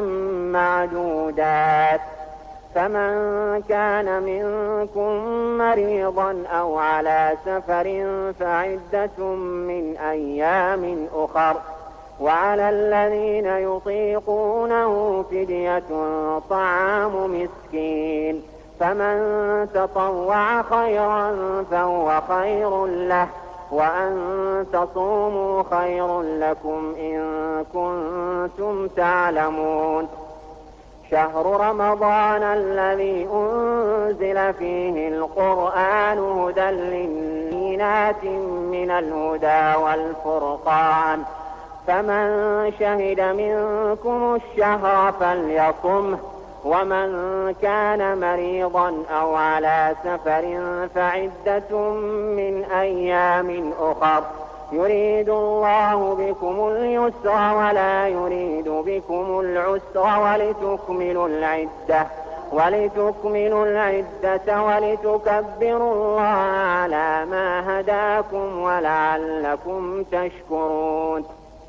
معدودات فمن كان منكم مريضا أو على سفر فعدة من أيام أخر وعلى الذين يطيقونه فدية طعام مسكين فمن تطوع خيرا فهو خير له وأن تصوموا خير لكم إن كنتم تعلمون. شهر رمضان الذي أنزل فيه القرآن هدى للبينات من الهدى والفرقان فمن شهد منكم الشهر فليصمه ومن كان مريضا أو على سفر فعدة من أيام أخر يريد الله بكم اليسر ولا يريد بكم العسر ولتكملوا العدة ولتكملوا العدة ولتكبروا الله على ما هداكم ولعلكم تشكرون.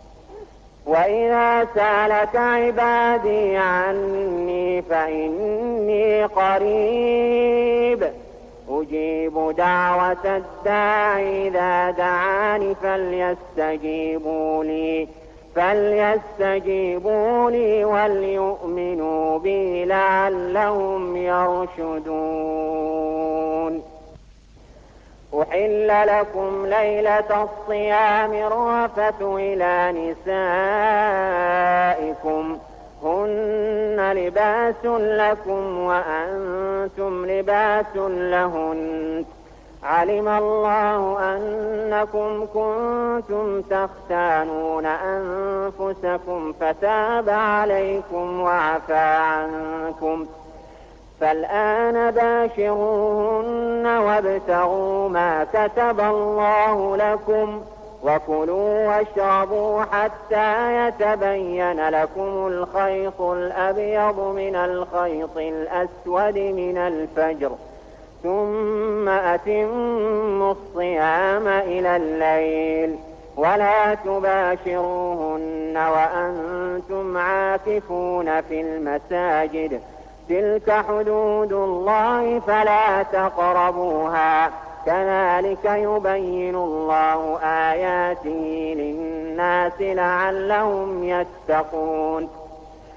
وإذا سألك عبادي عني فإني قريب أجيب دعوة الداعي إذا دعاني فليستجيبوا لي فليستجيبوا لي وليؤمنوا بي لعلهم يرشدون. أحل لكم ليلة الصيام الرفث إلى نسائكم هن لباس لكم وأنتم لباس لهن علم الله أنكم كنتم تختانون أنفسكم فتاب عليكم وعفى عنكم فالآن باشروهن وابتغوا ما كتب الله لكم وكلوا واشربوا حتى يتبين لكم الخيط الأبيض من الخيط الأسود من الفجر ثم أتموا الصيام إلى الليل ولا تباشروهن وأنتم عاكفون في المساجد تلك حدود الله فلا تقربوها كذلك يبين الله آياته للناس لعلهم يتقون.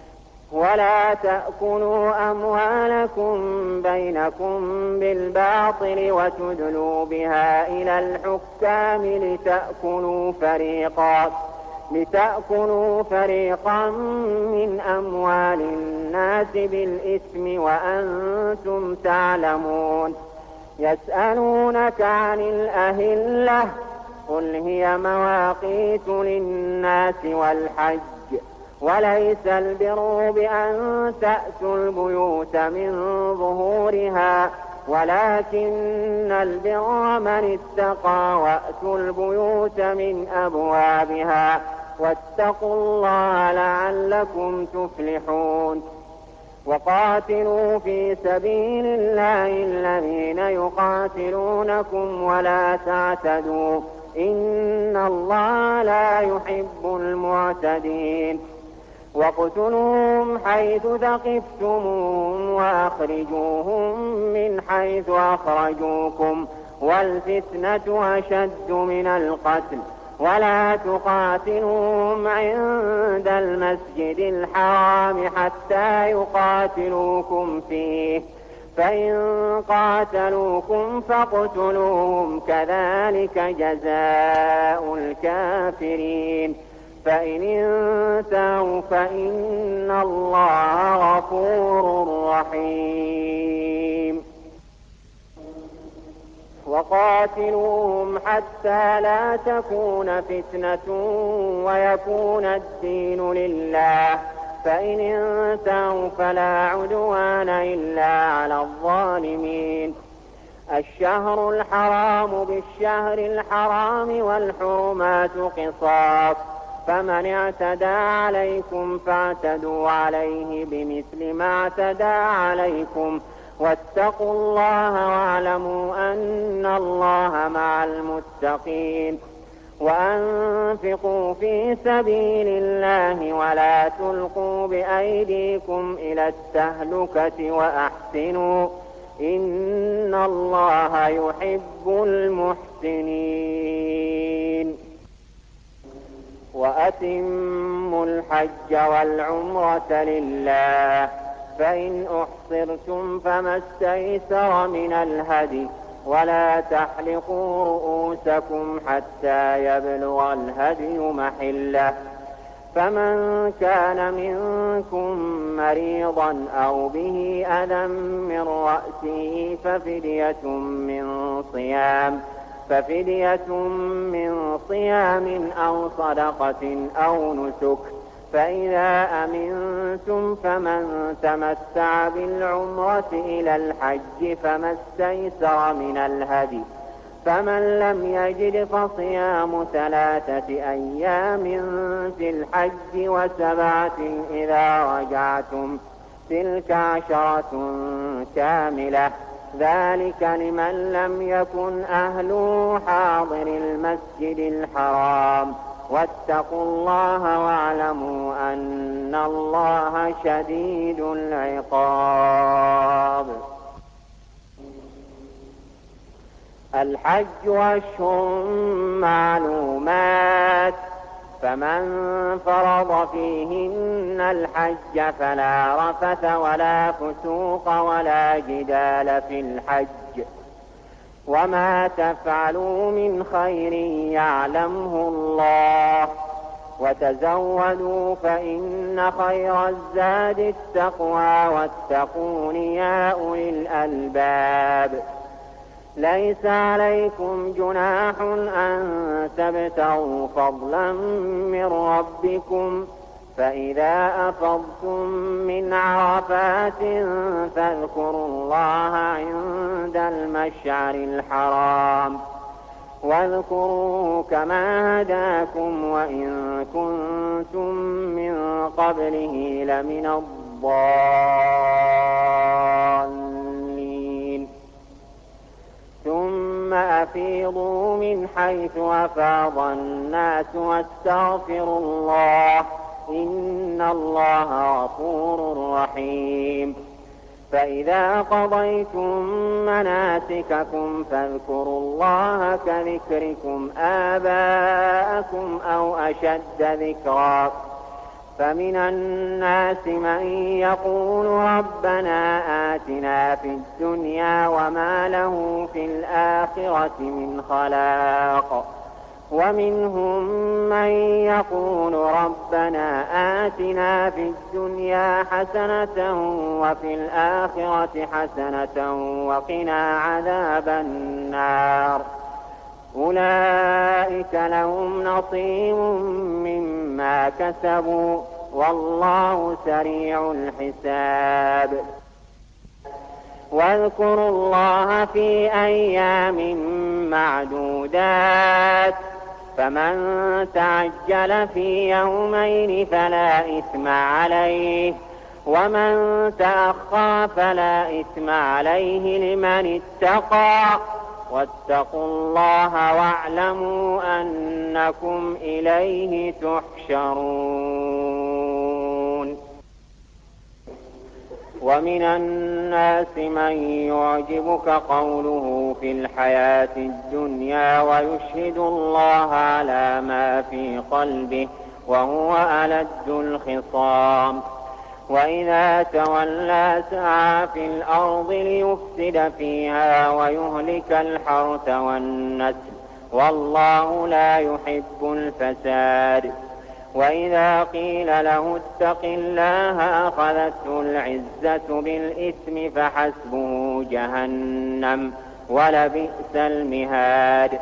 ولا تأكلوا أموالكم بينكم بالباطل وتدلوا بها إلى الحكام لتأكلوا فريقا لتأكلوا فريقا من أموال الناس بالإثم وأنتم تعلمون. يسألونك عن الأهلة قل هي مواقيت للناس والحج وليس البر بأن تأتوا البيوت من ظهورها ولكن البر من اتقى وأتوا البيوت من أبوابها واتقوا الله لعلكم تفلحون. وقاتلوا في سبيل الله الذين يقاتلونكم ولا تعتدوا إن الله لا يحب المعتدين. واقتلوهم حيث ثقفتموهم وأخرجوهم من حيث أخرجوكم والفتنة أشد من القتل ولا تقاتلوهم عند المسجد الحرام حتى يقاتلوكم فيه فإن قاتلوكم فاقتلوهم كذلك جزاء الكافرين. فإن انتهوا فإن الله غفور رحيم. وقاتلوهم حتى لا تكون فتنة ويكون الدين لله فإن انتهوا فلا عدوان إلا على الظالمين. الشهر الحرام بالشهر الحرام والحرمات قصاص فمن اعتدى عليكم فاعتدوا عليه بمثل ما اعتدى عليكم واتقوا الله واعلموا أن الله مع المتقين. وأنفقوا في سبيل الله ولا تلقوا بأيديكم إلى التهلكة وأحسنوا إن الله يحب المحسنين. وأتموا الحج والعمرة لله فإن أحصرتم فما استيسر من الهدي ولا تحلقوا رؤوسكم حتى يبلغ الهدي محله فمن كان منكم مريضا أو به أذى من رأسه ففدية من صيام ففدية من صيام أو صدقة أو نسك فإذا أمنتم فمن تمتع بالعمرة إلى الحج فما استيسر من الهدي فمن لم يجد فصيام ثلاثة أيام في الحج وسبعة إذا رجعتم تلك عشرة كاملة ذلك لمن لم يكن أهله حاضر المسجد الحرام واتقوا الله واعلموا أن الله شديد العقاب. الحج أشهر معلومات فمن فرض فيهن الحج فلا رفث ولا فسوق ولا جدال في الحج وما تفعلوا من خير يعلمه الله وتزودوا فإن خير الزاد التقوى واتقون يا أولي الألباب. ليس عليكم جناح أن تبتغوا فضلا من ربكم فإذا أفضتم من عرفات فاذكروا الله عند المشعر الحرام واذكروه كما هداكم وإن كنتم من قبله لمن الضالين. ثم أفيضوا من حيث أفاض الناس واستغفروا الله إن الله غفور رحيم. فإذا قضيتم مناسككم فاذكروا الله كذكركم آباءكم أو أشد ذكرا فمن الناس من يقول ربنا آتنا في الدنيا وما له في الآخرة من خلاق ومنهم من يقول ربنا آتنا في الدنيا حسنة وفي الآخرة حسنة وقنا عذاب النار أولئك لهم نصيب مما كسبوا والله سريع الحساب واذكروا الله في أيام معدودات فمن تعجل في يومين فلا إثم عليه ومن تأخر فلا إثم عليه لمن اتقى واتقوا الله واعلموا أنكم إليه تحشرون ومن الناس من يعجبك قوله في الحياة الدنيا ويشهد الله على ما في قلبه وهو ألد الخصام وإذا تولى سعى في الأرض ليفسد فيها ويهلك الحرث والنسل والله لا يحب الفساد وإذا قيل له اتق الله أخذته العزة بالإثم فحسبه جهنم ولبئس المهاد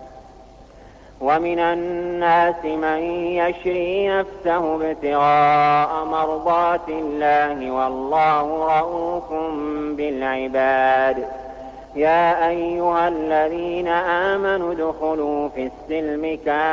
ومن الناس من يشري نفسه ابتغاء مرضات الله والله رؤوف بالعباد يا أيها الذين آمنوا ادخلوا في السلم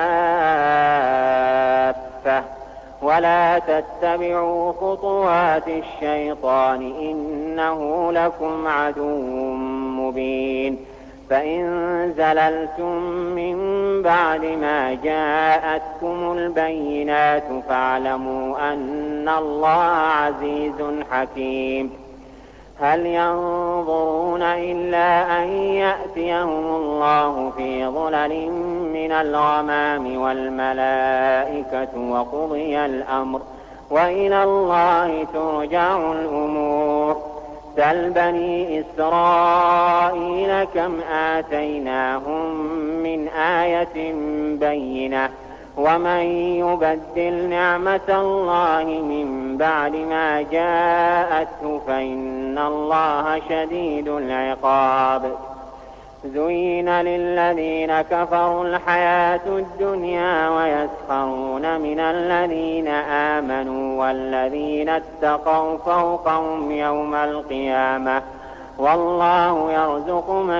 كافة ولا تتبعوا خطوات الشيطان إنه لكم عدو مبين فإن زللتم من بعد ما جاءتكم البينات فاعلموا أن الله عزيز حكيم هل ينظرون إلا أن يأتيهم الله في ظلل من الغمام والملائكة وقضي الأمر وإلى الله ترجع الأمور سل بني إسرائيل كم آتيناهم من آية بينة ومن يبدل نعمة الله من بعد ما جاءته فإن الله شديد العقاب زين للذين كفروا الحياة الدنيا ويسخرون من الذين آمنوا والذين اتقوا فوقهم يوم القيامة والله يرزق من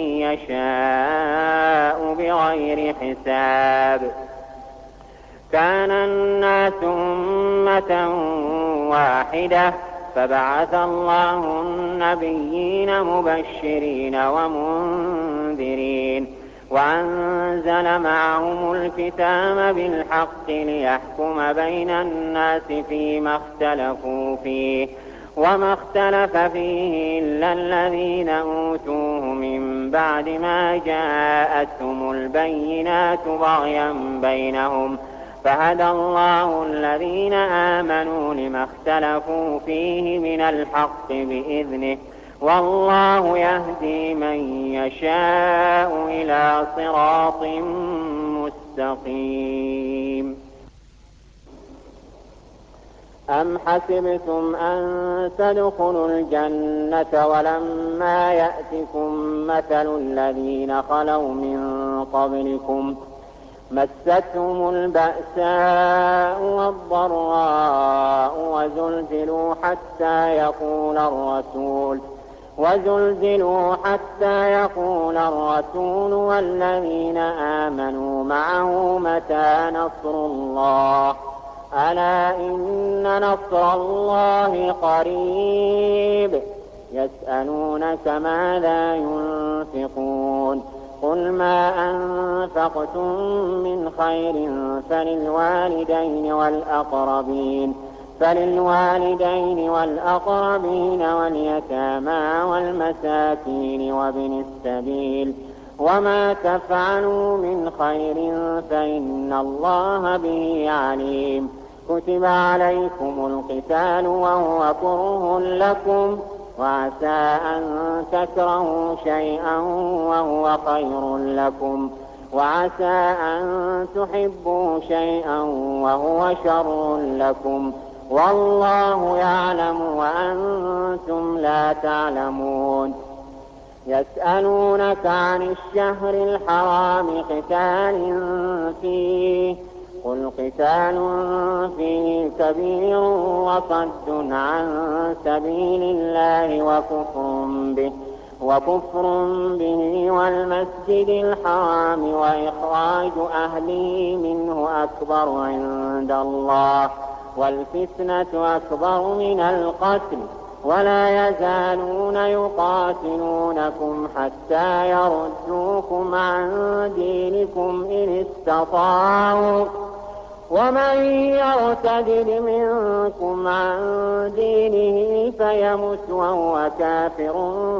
يشاء بغير حساب كان الناس أمة واحدة فبعث الله النبيين مبشرين ومنذرين وأنزل معهم الكتاب بالحق ليحكم بين الناس فيما اختلفوا فيه وما اختلف فيه إلا الذين أوتوه من بعد ما جاءتهم البينات بغيا بينهم فهدى الله الذين آمنوا لما اختلفوا فيه من الحق بإذنه والله يهدي من يشاء إلى صراط مستقيم أم حسبتم أن تدخلوا الجنة ولما يأتكم مثل الذين خلوا من قبلكم مستهم البأساء والضراء وزلزلوا حتى يقول الرسول وزلزلوا حتى يقول الرسول والذين آمنوا معه متى نصر الله ألا إن نصر الله قريب يسألونك ماذا ينفقون قل ما أنفقتم من خير فللوالدين والأقربين فللوالدين والأقربين واليتامى والمساكين وابن السبيل وما تفعلوا من خير فإن الله به عليم كتب عليكم القتال وهو كره لكم وعسى أن تكرهوا شيئا وهو خير لكم وعسى أن تحبوا شيئا وهو شر لكم والله يعلم وأنتم لا تعلمون. يسألونك عن الشهر الحرام قتال فيه قل قتال فيه كبير وصد عن سبيل الله وكفر به وكفر به والمسجد الحرام وإخراج أهله منه أكبر عند الله والفتنة أكبر من القتل ولا يزالون يقاتلونكم حتى يردوكم عن دينكم إن استطاعوا ومن يرتد منكم عن دينه فيمت وهو كافر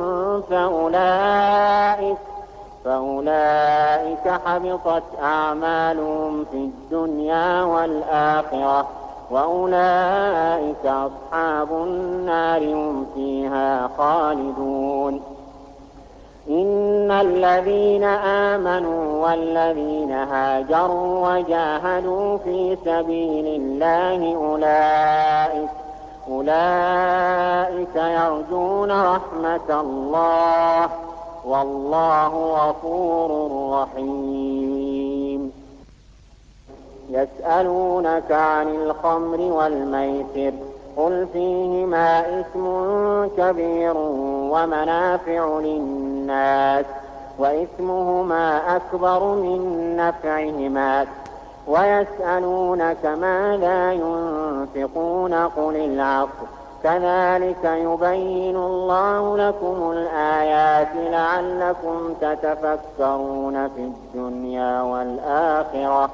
فأولئك, فأولئك حبطت أعمالهم في الدنيا والآخرة وأولئك أصحاب النار هم فيها خالدون. إن الذين آمنوا والذين هاجروا وجاهدوا في سبيل الله أولئك, أولئك يرجون رحمة الله والله غفور رحيم. يسألونك عن الخمر والميسر قل فيهما إثم كبير ومنافع للناس وإثمهما أكبر من نفعهما ويسألونك ماذا ينفقون قل العفو كذلك يبين الله لكم الآيات لعلكم تتفكرون في الدنيا والآخرة.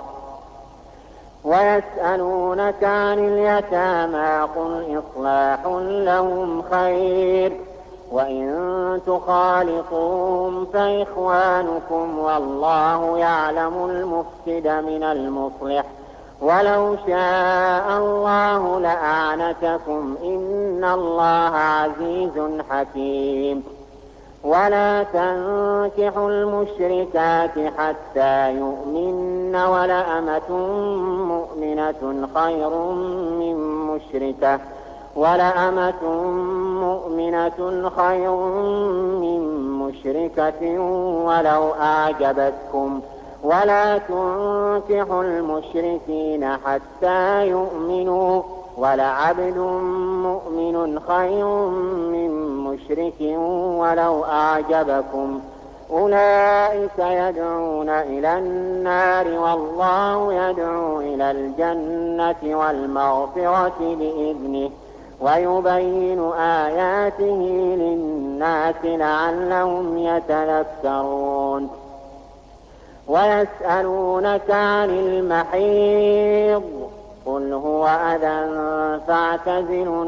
ويسألونك عن اليتامى قل إصلاح لهم خير وإن تخالطوهم فإخوانكم والله يعلم المفسد من المصلح ولو شاء الله لأعنتكم إن الله عزيز حكيم. ولا تنكحوا المشركات حتى يؤمن ولأمة مؤمنة خير من مشركة ولأمة مؤمنة خير من مشركة ولو أعجبتكم ولا تنكحوا المشركين حتى يؤمنوا ولعبد مؤمن خير من مشرك ولو أعجبكم أولئك يدعون إلى النار والله يدعو إلى الجنة والمغفرة بإذنه ويبين آياته للناس لعلهم يتذكرون. ويسألونك عن المحيض قل هو أذى فاعتزلوا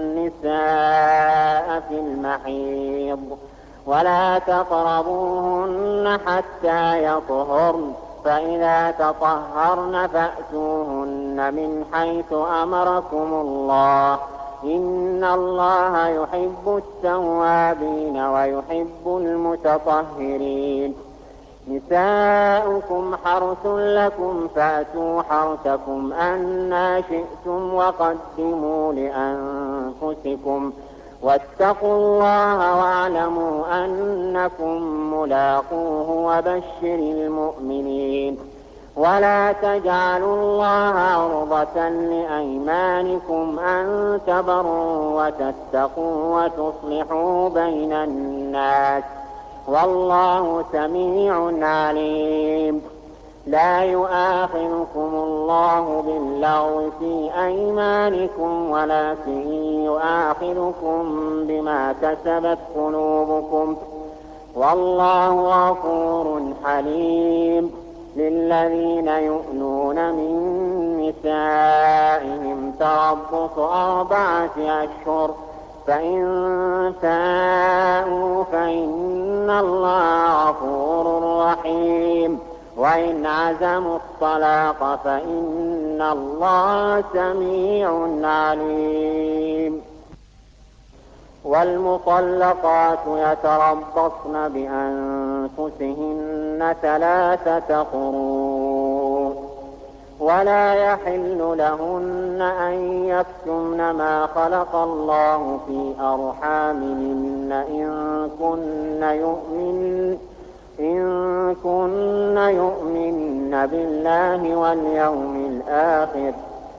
النساء في المحيض ولا تقربوهن حتى يطهرن فإذا تطهرن فأتوهن من حيث أمركم الله إن الله يحب التوابين ويحب المتطهرين. نساؤكم حرث لكم فأتوا حرثكم أنى شئتم وقدموا لأنفسكم واتقوا الله واعلموا أنكم ملاقوه وبشر المؤمنين. ولا تجعلوا الله عرضة لأيمانكم أن تبروا وتتقوا وتصلحوا بين الناس والله سميع عليم. لا يؤاخذكم الله باللغو في أيمانكم ولكن يؤاخذكم بما كسبت قلوبكم والله غفور حليم. للذين يؤلون من نسائهم تربص أربعة أشهر فإن فاءوا فإن الله غفور رحيم وإن عزموا الطلاق فإن الله سميع عليم. والمطلقات يتربصن بأنفسهن ثلاثة قروء ولا يحل لهن أن يكتمن ما خلق الله في أرحامهن إن كن يؤمن إن كن يؤمن بالله واليوم الآخر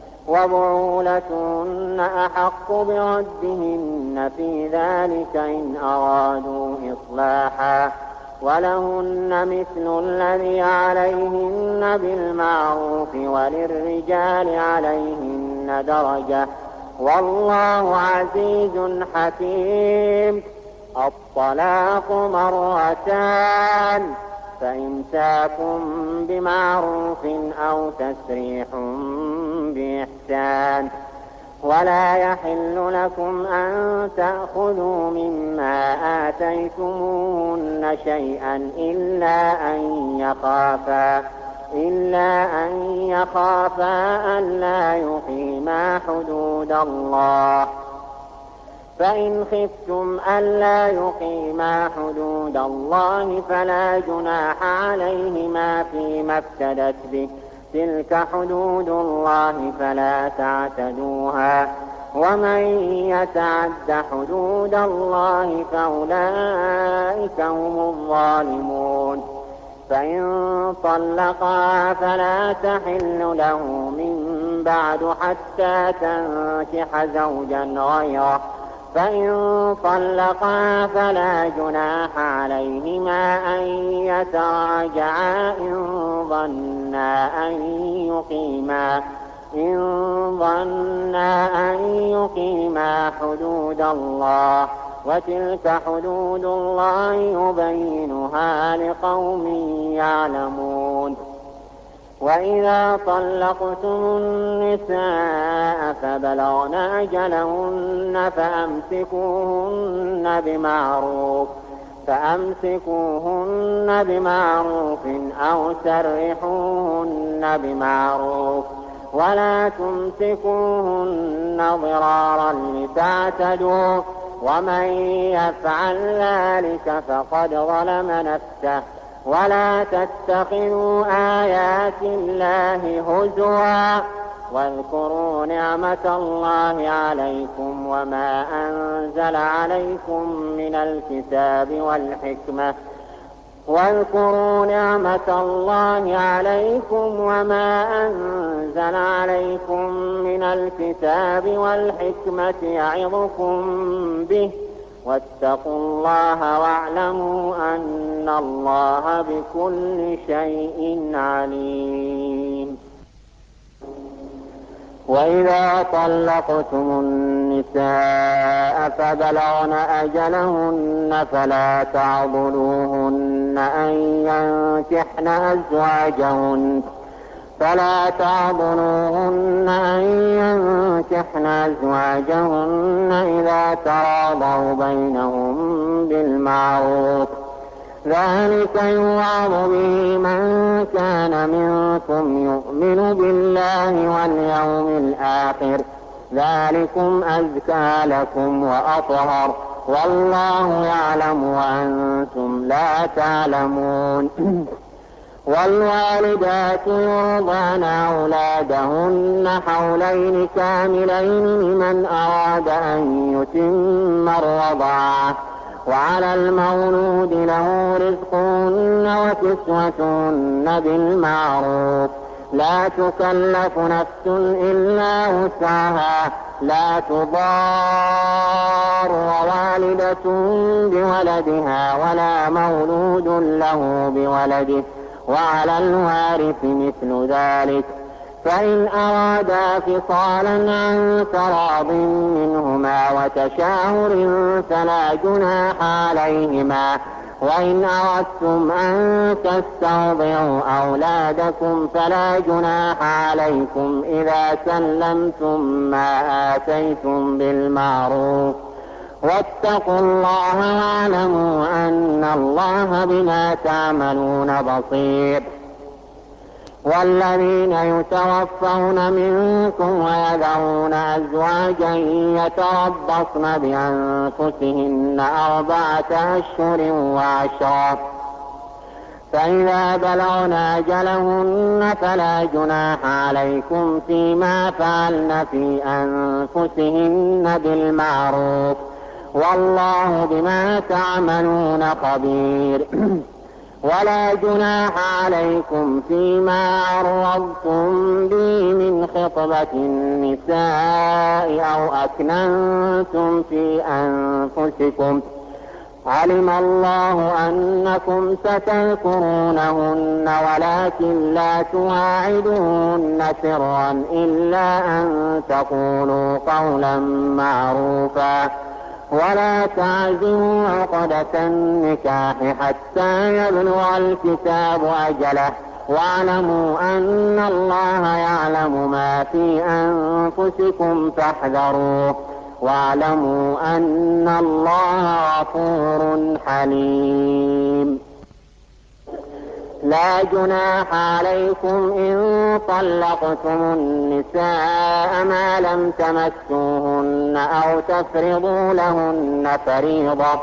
وبعولتهن أحق بردهن في ذلك إن أرادوا إصلاحا ولهن مثل الذي عليهن بالمعروف وللرجال عليهن درجة والله عزيز حكيم. الطلاق مرتان فإمساك بمعروف أو تسريح بإحسان ولا يحل لكم أن تأخذوا مما آتيتموهن شيئا إلا أن يخافا إلا أن يخافا ألا يقيما حدود الله فإن خفتم ألا يقيما حدود الله فلا جناح عليهما فيما افتدت به تلك حدود الله فلا تعتدوها ومن يتعد حدود الله فأولئك هم الظالمون. فإن طلقها فلا تحل له من بعد حتى تنكح زوجا غيره فإن طلقا فلا جناح عليهما أن يتراجعا إن ظنا أن يقيما إن ظنا أن يقيما حدود الله وتلك حدود الله يبينها لقوم يعلمون. وإذا طلقتم النساء فبلغن أجلهن فأمسكوهن بمعروف فأمسكوهن بمعروف أو سرحوهن بمعروف ولا تمسكوهن ضرارا لتعتدوا ومن يفعل ذلك فقد ظلم نفسه ولا تتخذوا آيات الله هزوا واذكروا نعمة الله عليكم وما أنزل عليكم من الكتاب والحكمة واذكروا نعمة الله عليكم وما أنزل عليكم من الكتاب والحكمة يعظكم به واتقوا الله واعلموا أن الله بكل شيء عليم. وإذا طلقتم النساء فبلغن أجلهن فلا تعضلوهن أن ينكحن أزواجهن فلا تعضلوهن أن ينكحن أزواجهن إذا تراضوا بينهم بالمعروف ذلك يوعظ به من كان منكم يؤمن بالله واليوم الآخر ذلكم أزكى لكم وأطهر والله يعلم وأنتم لا تعلمون. والوالدات يرضعن أولادهن حولين كاملين لمن أراد أن يتم الرضاعة وعلى المولود له رزقهن وكسوتهن بالمعروف لا تكلف نفس إلا وسعها لا تضار والدة بولدها ولا مولود له بولده وعلى الوارث مثل ذلك فإن أرادا فصالا عن تراض منهما وتشاور فلا جناح عليهما وإن أردتم أن تسترضعوا أولادكم فلا جناح عليكم إذا سلمتم ما آتيتم بالمعروف واتقوا الله واعلموا أن الله بما تعملون بصير. والذين يتوفون منكم ويذرون أزواجا يتربصن بأنفسهن أربعة أشهر وعشرا فإذا بلغن أجلهن فلا جناح عليكم فيما فعلن في أنفسهن بالمعروف والله بما تعملون خبير. ولا جناح عليكم فيما عرضتم به من خطبة النساء أو أكننتم في أنفسكم علم الله أنكم ستذكرونهن ولكن لا تواعدوهن سرا إلا أن تقولوا قولا معروفا ولا تعزموا عقدة النكاح حتى يبلغ الكتاب أجله واعلموا أن الله يعلم ما في أنفسكم فاحذروه واعلموا أن الله غفور حليم. لا جناح عليكم إن طلقتم النساء ما لم تمسوهن أو تفرضوا لهن فريضة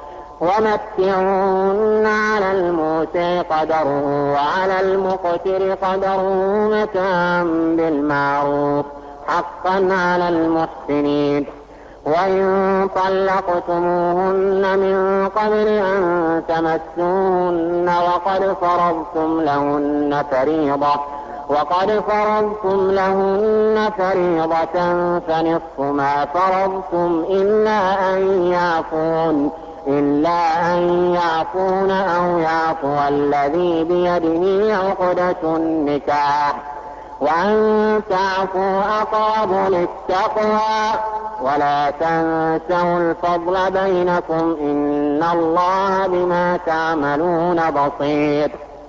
ومتعوهن على الموسع قدره وعلى المقتر قدره متاعا بالمعروف حقا على المحسنين. وإن طلقتموهن من قبل أن تمسوهن وقد فرضتم لهن فريضة وقد فرضتم لهن فريضة فنصف ما فرضتم إلا أن يعفون إلا أن يعفون أو يعفو الذي بيده عقدة النكاح وأن تعفوا أقرب للتقوى ولا تنسوا الفضل بينكم إن الله بما تعملون بصير.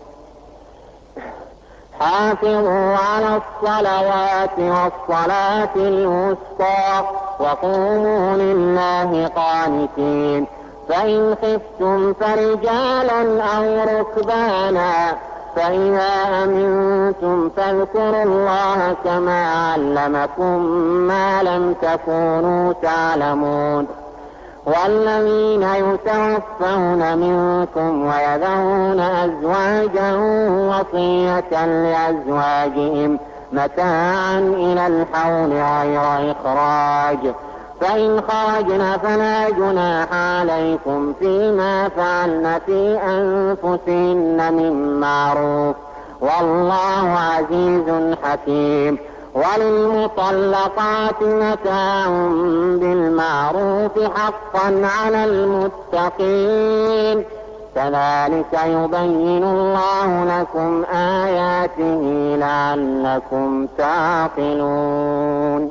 حافظوا على الصلوات والصلاة الوسطى وقوموا لله قانتين. فإن خفتم فرجالا أو ركبانا فإذا أمنتم فاذكروا الله كما علمكم ما لم تكونوا تعلمون. والذين يتوفون منكم ويذرون أزواجا وصية لأزواجهم متاعا إلى الحول غير إخراج فإن خرجن فلا جناح عليكم فيما فعلن في أنفسهن من معروف والله عزيز حكيم. وللمطلقات متاع بالمعروف حقا على المتقين كذلك يبين الله لكم آياته لعلكم تعقلون.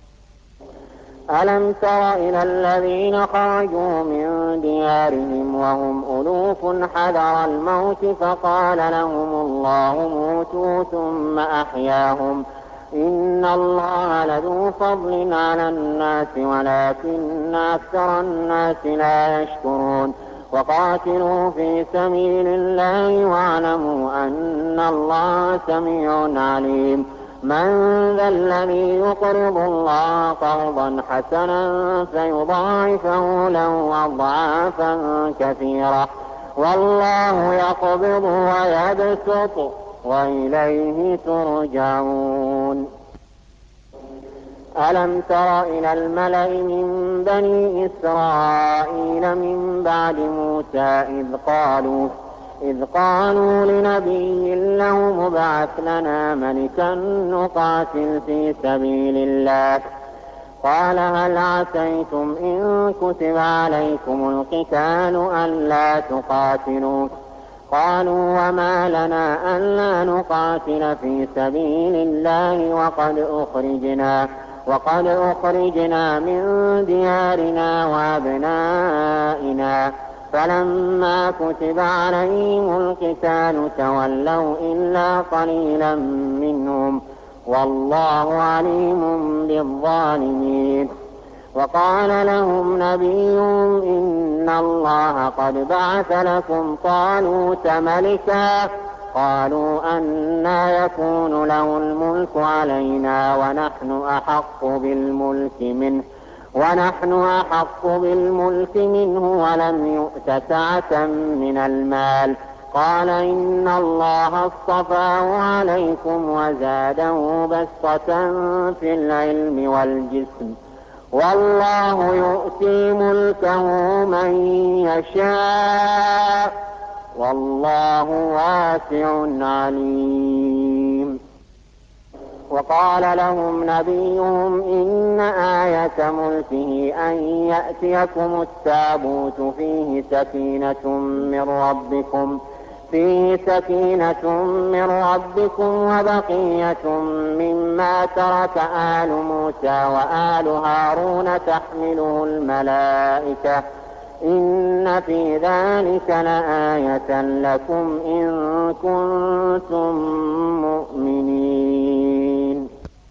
ألم تر إلى الذين خرجوا من ديارهم وهم ألوف حذر الموت فقال لهم الله موتوا ثم أحياهم إن الله لذو فضل على الناس ولكن أكثر الناس لا يشكرون. وقاتلوا في سبيل الله واعلموا أن الله سميع عليم. من ذا الذي يقرض الله قرضا حسنا فيضاعفه له أضعافا كثيرة والله يقبض ويبسط وإليه ترجعون. ألم تر إلى الملأ من بني إسرائيل من بعد موسى إذ قالوا إذ قالوا لنبي له مبعث لنا ملكا نقاتل في سبيل الله قال هل عسيتم إن كتب عليكم القتال ألا تقاتلوا قالوا وما لنا ألا نقاتل في سبيل الله وقد أخرجنا وقد أخرجنا من ديارنا وأبنائنا فلما كتب عليهم القتال تولوا إلا قليلا منهم والله عليم بالظالمين. وقال لهم نبيهم إن الله قد بعث لكم طالوت ملكا قالوا أنى يكون له الملك علينا ونحن أحق بالملك منه ونحن أحق بالملك منه ولم يؤت سعة من المال. قال إن الله اصطفاه عليكم وزاده بسطة في العلم والجسم والله يؤتي ملكه من يشاء والله واسع عليم. وقال لهم نبيهم إن آية ملكه أن يأتيكم التابوت فيه سكينة من ربكم فيه سكينة من ربكم وبقية مما ترك آل موسى وآل هارون تحمله الملائكة إن في ذلك لآية لكم إن كنتم مؤمنين.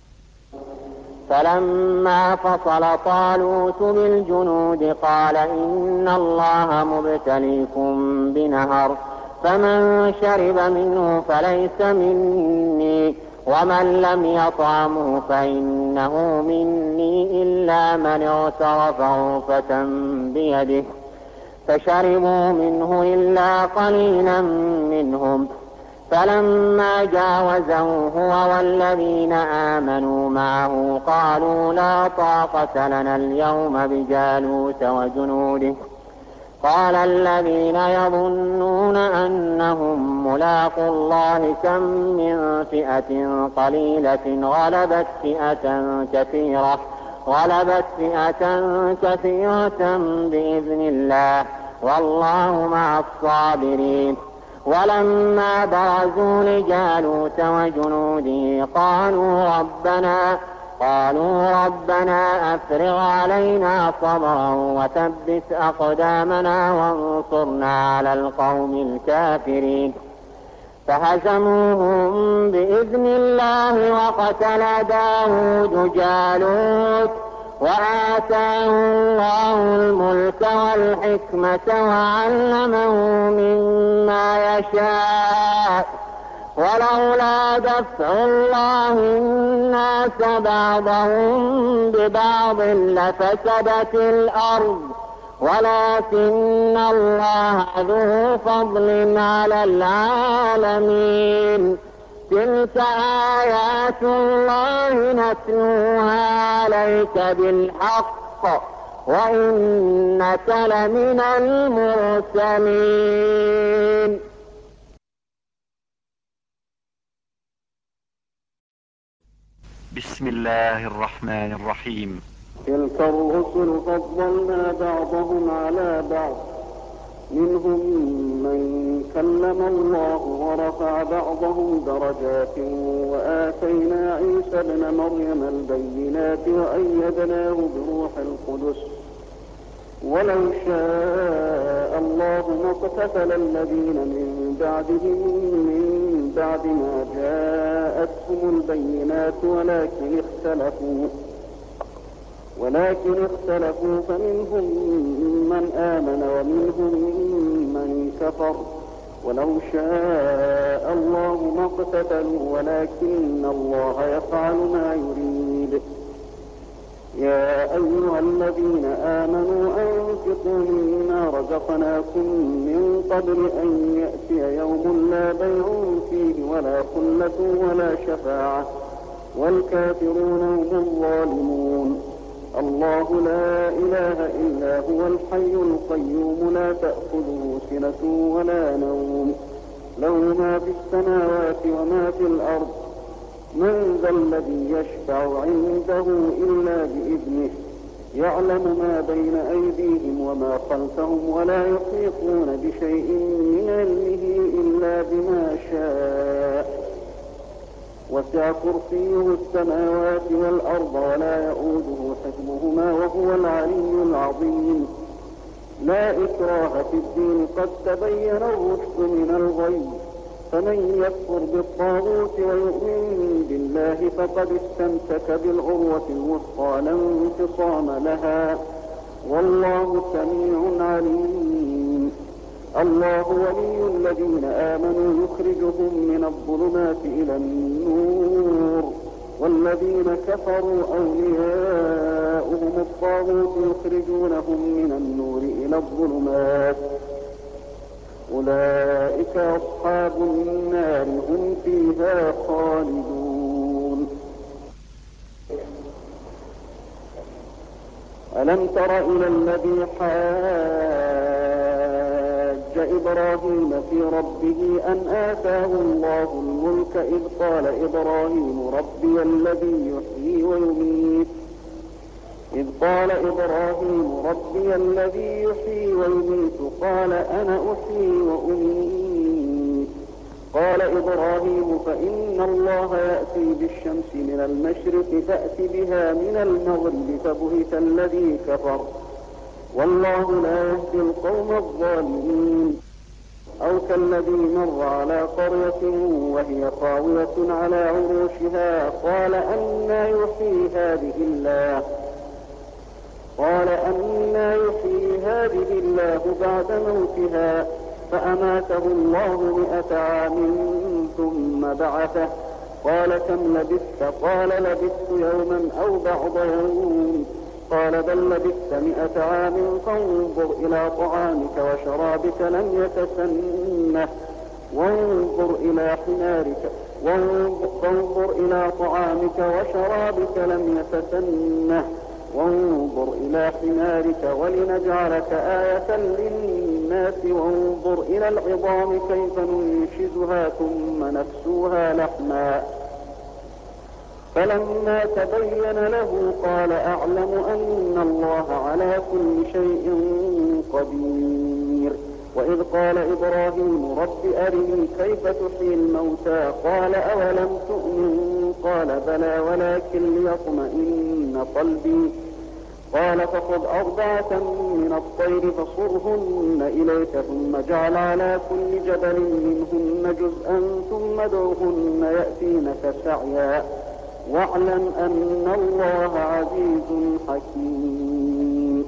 فلما فصل طالوت بالجنود قال إن الله مبتليكم بنهر فمن شرب منه فليس مني ومن لم يطعمه فإنه مني إلا من اغترف غرفة بيده فشربوا منه إلا قليلا منهم. فلما جاوزه هو والذين آمنوا معه قالوا لا طاقة لنا اليوم بجالوت وجنوده. قال الذين يظنون أنهم ملاقو الله كم من فئة قليلة غلبت فئة كثيرة غلبت فئة كثيرة بإذن الله والله مع الصابرين. ولما برزوا لجالوت وجنوده قالوا ربنا قالوا ربنا أفرغ علينا صبرا وثبت أقدامنا وانصرنا على القوم الكافرين. فهزموهم بإذن الله وقتل داود جالوت وآتاه الله الملك والحكمة وعلمه مما يشاء ولولا دفع الله الناس بعضهم ببعض لفسدت الأرض ولكن الله ذو فضل على العالمين. تلك آيات الله نتلوها عليك بالحق وإنك لمن المرسلين. بسم الله الرحمن الرحيم. تلك الرسل فضلنا بعضهم على بعض منهم من كلم الله ورفع بعضهم درجات وآتينا عيسى ابن مريم البينات وأيدناه بروح القدس ولو شاء الله ما اقتتل الذين من بعدهم من بعد ما جاءتهم البينات ولكن اختلفوا ولكن اختلفوا فمنهم من آمن ومنهم من كفر ولو شاء الله ما اقتتلوا ولكن الله يفعل ما يريد. يا أيها الذين آمنوا أنفقوا مما رزقناكم من قبل أن يأتي يوم لا بيع فيه ولا خلة ولا شفاعة والكافرون هم الظالمون. الله لا إله إلا هو الحي القيوم لا تأخذه سنة ولا نوم له ما في السماوات وما في الأرض. من ذا الذي يشفع عنده إلا بإذنه يعلم ما بين أيديهم وما خلفهم ولا يحيطون بشيء من علمه إلا بما شاء. وسع كرسيه السماوات والأرض ولا يؤوده حفظهما وهو العلي العظيم. لا إكراه في الدين قد تبين الرشد من الغي فمن يكفر بالطاغوت ويؤمن بالله فقد استمسك بالعروة الوثقى لا انفصام لها والله سميع عليم. الله ولي الذين آمنوا يخرجهم من الظلمات إلى النور والذين كفروا أولياؤهم الطاغوت يخرجونهم من النور إلى الظلمات أولئك أصحاب النار هم فيها خالدون. ألم تر إلى الذي حاج إبراهيم في ربه أن آتاه الله الملك إذ قال إبراهيم ربي الذي يحيي ويميت إذ قال إبراهيم ربي الذي يحيي ويميت قال أنا أحيي وأميت قال إبراهيم فإن الله يأتي بالشمس من المشرق فأت بها من المغرب فبهت الذي كفر والله لا يهدي القوم الظالمين. أو كالذي مر على قرية وهي خاوية على عروشها قال أنى يحيي هذه الله قال أنى يحيي هذه الله بعد موتها فأماته الله مئة عام ثم بعثه قال كم لبثت قال لبثت يوما أو بعض يوم قال بل لبثت مئة عام فانظر إلى طعامك وشرابك لم يتسنه وانظر إلى حمارك وانظر إلى طعامك وشرابك لم يتسنه وانظر إلى حمارك ولنجعلك آية للناس وانظر إلى العظام كيف ننشزها ثم نكسوها لحما فلما تبين له قال أعلم أن الله على كل شيء قدير. وإذ قال إبراهيم رب أرني كيف تحيي الموتى قال أولم تؤمن قال بلى ولكن ليطمئن قلبي قال فخذ أربعة من الطير فصرهن إليك ثم اجعل على كل جبل منهن جزءا ثم ادعهن يأتينك سعيا واعلم أن الله عزيز حكيم.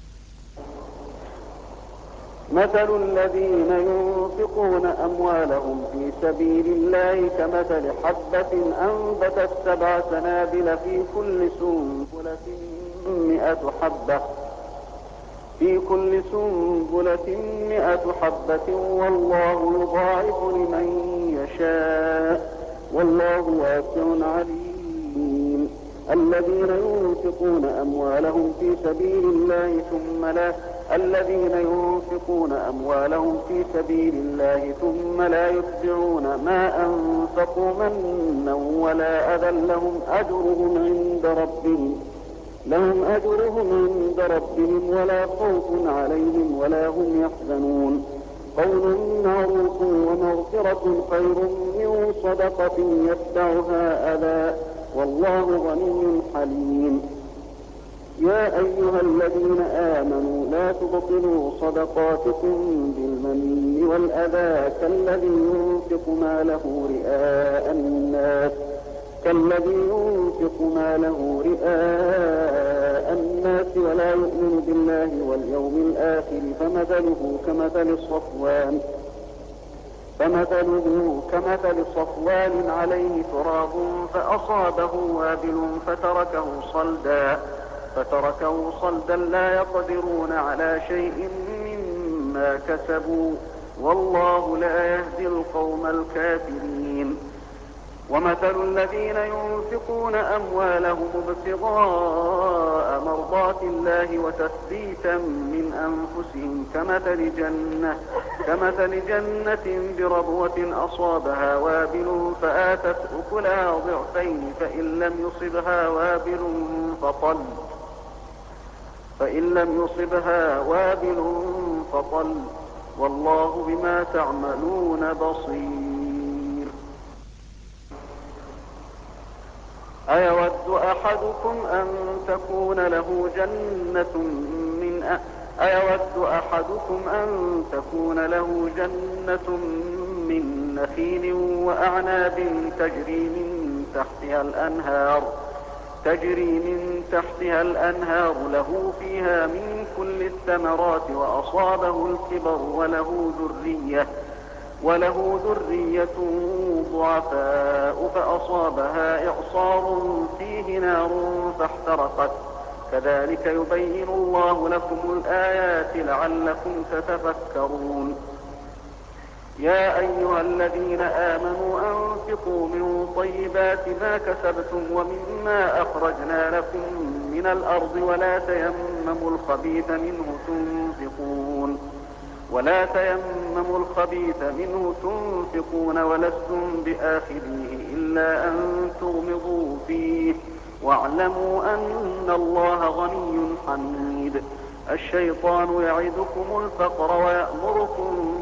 مثل الذين ينفقون أموالهم في سبيل الله كمثل حبة أنبتت سبع سنابل في كل سنبلة مئة حبة في كل سنبلة مئة حبة والله يضاعف لمن يشاء والله واسع عليم. الذين ينفقون أموالهم في سبيل الله ثم لا الذين ينفقون أموالهم في سبيل الله ثم لا يتبعون ما أنفقوا منا ولا أذى لهم أجرهم عند ربهم لهم أجرهم عند ربهم ولا خوف عليهم ولا هم يحزنون. قول معروف ومغفرة خير من صدقة يتبعها أذى والله غني حليم. يا أيها الذين آمنوا لا تبطلوا صدقاتكم بالمن والأذى كالذي ينفق ماله رئاء الناس كالذي ينفق ماله رئاء الناس ولا يؤمن بالله واليوم الآخر فمثله كمثل صفوان فمثله كمثل صفوان عليه تراب فأصابه وابل فتركه صلدا فتركه صلدا لا يقدرون على شيء مما كسبوا والله لا يهدي القوم الكافرين. ومثل الذين ينفقون أموالهم ابتغاء مرضات الله وتثبيتا من أنفسهم كمثل جنة كمثل جنة بربوة أصابها وابل فآتت أكلها ضعفين فإن لم يصبها وابل فطل فإن لم يصبها وابل فطل والله بما تعملون بصير. أيود أحدكم أن تكون له جنة من أ... أيود أحدكم أن تكون له جنة من نخيل وأعناب تجري من تحتها الأنهار تجري من تحتها الأنهار له فيها من كل الثمرات وأصابه الكبر وله ذرية وله ذرية ضعفاء فأصابها إعصار فيه نار فاحترقت. كذلك يبين الله لكم الآيات لعلكم تتفكرون. يا أيها الذين آمنوا أنفقوا من طيبات ما كسبتم ومما أخرجنا لكم من الأرض ولا تيمموا الخبيث منه تنفقون ولا تيمموا الخبيث منه تنفقون ولستم بآخذيه إلا أن تغمضوا فيه واعلموا أن الله غني حميد. الشيطان يعدكم الفقر ويأمركم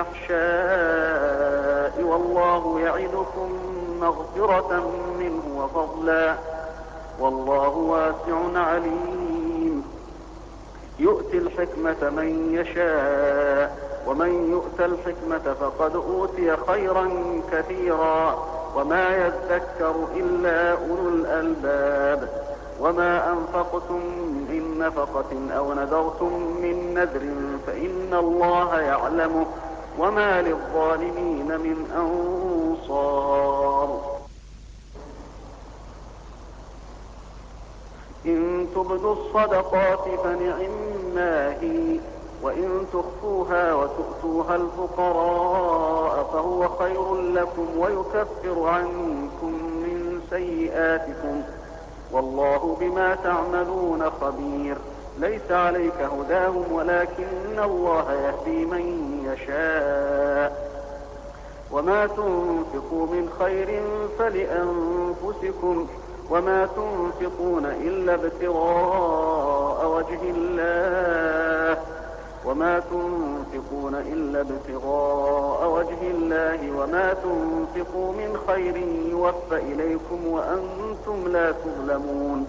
بالفحشاء والله يعدكم مغفرة منه وفضلا والله واسع عليم. يؤتي الحكمة من يشاء ومن يؤت الحكمة فقد أوتي خيرا كثيرا وما يذكر إلا أولو الألباب. وما أنفقتم من نفقة أو نذرتم من نذر فإن الله يعلمه وما للظالمين من أنصار. إن تبدوا الصدقات فنعما هي وإن تخفوها وتؤتوها الفقراء فهو خير لكم ويكفر عنكم من سيئاتكم والله بما تعملون خبير. ليس عليك هداهم ولكن الله يهدي من يشاء. وما تنفقوا من خير فلأنفسكم وما تنفقون إلا ابتغاء وجه الله وما تنفقون إلا ابتغاء وجه الله وما تنفقوا من خير يوفى إليكم وأنتم لا تظلمون.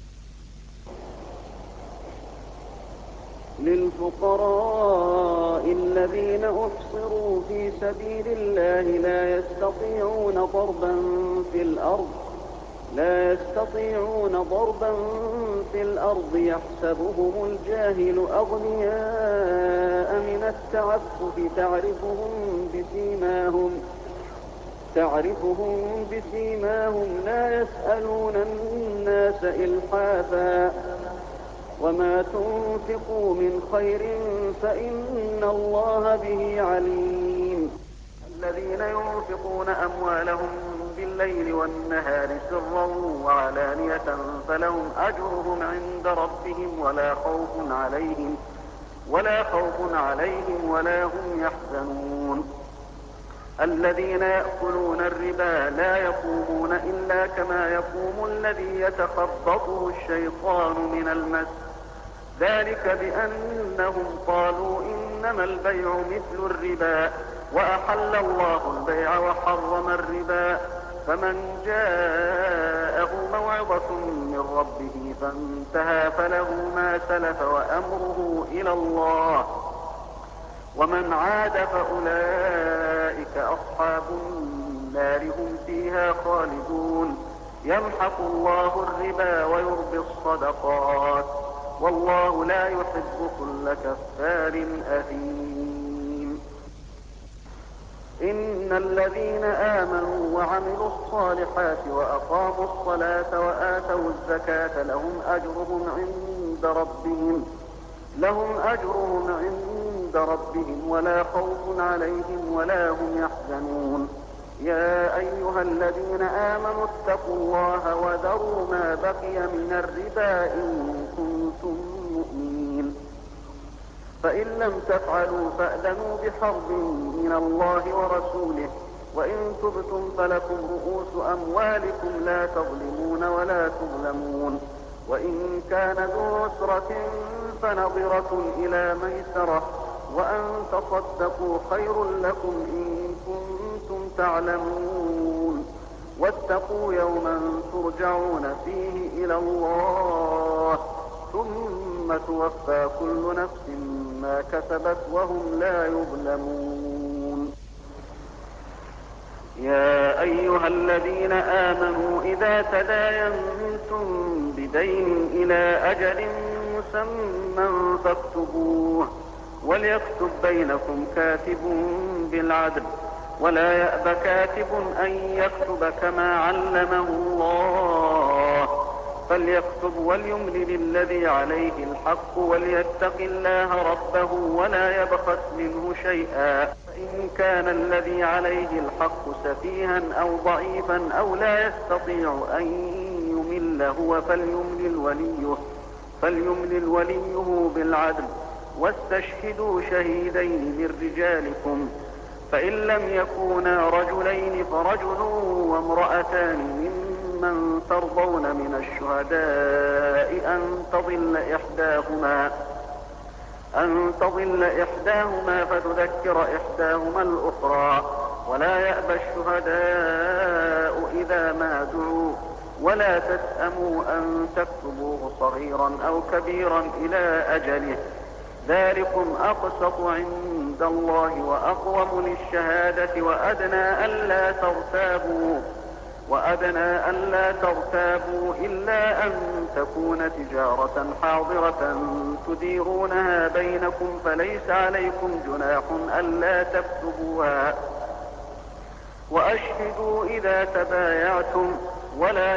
للفقراء الذين أحصروا في سبيل الله لا يستطيعون ضربا في الأرض لا يستطيعون ضربا في الأرض يحسبهم الجاهل أغنياء من التعفف تعرفهم بسيماهم تعرفهم بسيماهم لا يسألون الناس إلحافا وما تنفقوا من خير فإن الله به عليم. الذين ينفقون أموالهم بالليل والنهار سرا وعلانية فلهم أجرهم عند ربهم ولا خوف عليهم ولا خوف عليهم ولا هم يحزنون. الذين يأكلون الربا لا يقومون إلا كما يقوم الذي يتخبطه الشيطان من المس ذلك بأنهم قالوا إنما البيع مثل الربا وأحل الله البيع وحرم الربا. فمن جاءه موعظة من ربه فانتهى فله ما سلف وأمره إلى الله ومن عاد فأولئك أصحاب النار هم فيها خالدون. يمحق الله الربا ويربي الصدقات والله لا يحب كل كفار أثيم. إن الذين آمنوا وعملوا الصالحات وأقاموا الصلاة وآتوا الزكاة لهم أجرهم عند ربهم لهم أجرهم عند ربهم ولا خوف عليهم ولا هم يحزنون. يا أيها الذين آمنوا اتقوا الله وذروا ما بقي من الربا إن كنتم مؤمنين فإن لم تفعلوا فأذنوا بحرب من الله ورسوله وإن تبتم فلكم رؤوس أموالكم لا تظلمون ولا تظلمون. وإن كان ذو عسرة فنظرة إلى ميسرة وأن تصدقوا خير لكم إن كنتم تعلمون. واتقوا يوما ترجعون فيه إلى الله ثم توفى كل نفس ما كسبت وهم لا يظلمون. يا أيها الذين آمنوا إذا تداينتم بدين إلى أجل مسمى فاكتبوه وليكتب بينكم كاتب بالعدل ولا يأب كاتب أن يكتب كما علمه الله فليكتب وليملل الذي عليه الحق وليتق الله ربه ولا يبخس منه شيئا فإن كان الذي عليه الحق سفيها أو ضعيفا أو لا يستطيع أن يمل هو فليملل وليه, فليملل وليه بالعدل واستشهدوا شهيدين من رجالكم فإن لم يكونا رجلين فرجل وامرأتان ممن ترضون من الشهداء أن تضل إحداهما أن تضل إحداهما فتذكر إحداهما الأخرى ولا يأبى الشهداء إذا ما دعوا ولا تسأموا أن تكتبوه صغيرا أو كبيرا إلى أجله ذلكم أقسط عند الله وأقوم للشهادة وأدنى ألا ترتابوا وأدنى ألا ترتابوا إلا أن تكون تجارة حاضرة تديرونها بينكم فليس عليكم جناح ألا تكتبوها وأشهدوا إذا تبايعتم ولا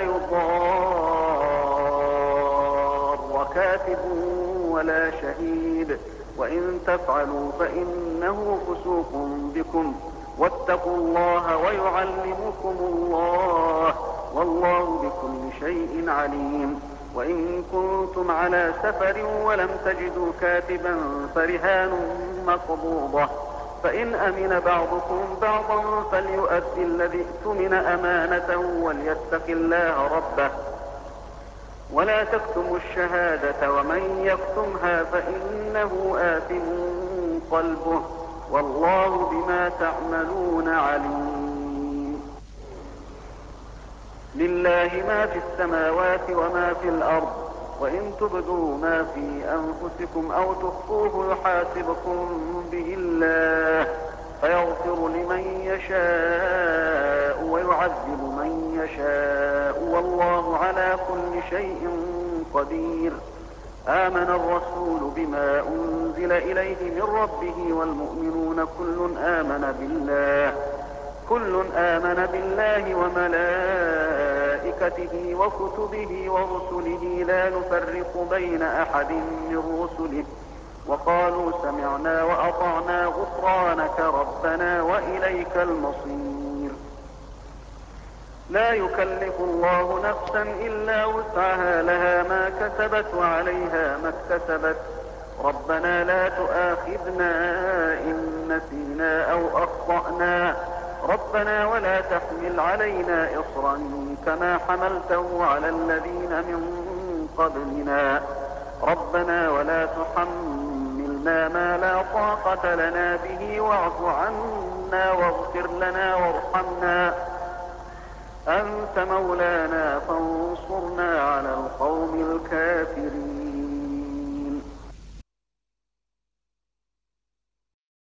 يضار كاتب ولا شهيد وإن تفعلوا فإنه فسوق بكم واتقوا الله ويعلمكم الله والله بكل شيء عليم وإن كنتم على سفر ولم تجدوا كاتبا فرهان مقبوضة فإن أمن بعضكم بعضا فليؤدي الذي اؤتمن أمانته وليتق الله ربه ولا تكتموا الشهادة ومن يكتمها فإنه آثم قلبه والله بما تعملون عليم لله ما في السماوات وما في الأرض وإن تبدوا ما في أنفسكم أو تخفوه يحاسبكم به الله فيغفر لمن يشاء ويعذب من يشاء والله على كل شيء قدير آمن الرسول بما أنزل إليه من ربه والمؤمنون كل آمن بالله كل آمن بالله وملائكته وكتبه ورسله لا نفرق بين أحد من رسله وقالوا سمعنا وأطعنا غفرانك ربنا وإليك المصير لا يكلف الله نفسا إلا وسعها لها ما كسبت وعليها ما اكتسبت ربنا لا تؤاخذنا إن نسينا أو أخطأنا ربنا ولا تحمل علينا إصرا كما حملته على الذين من قبلنا ربنا ولا تحملنا ما لا طاقة لنا به واعف عنا واغفر لنا وارحمنا أنت مولانا فانصرنا على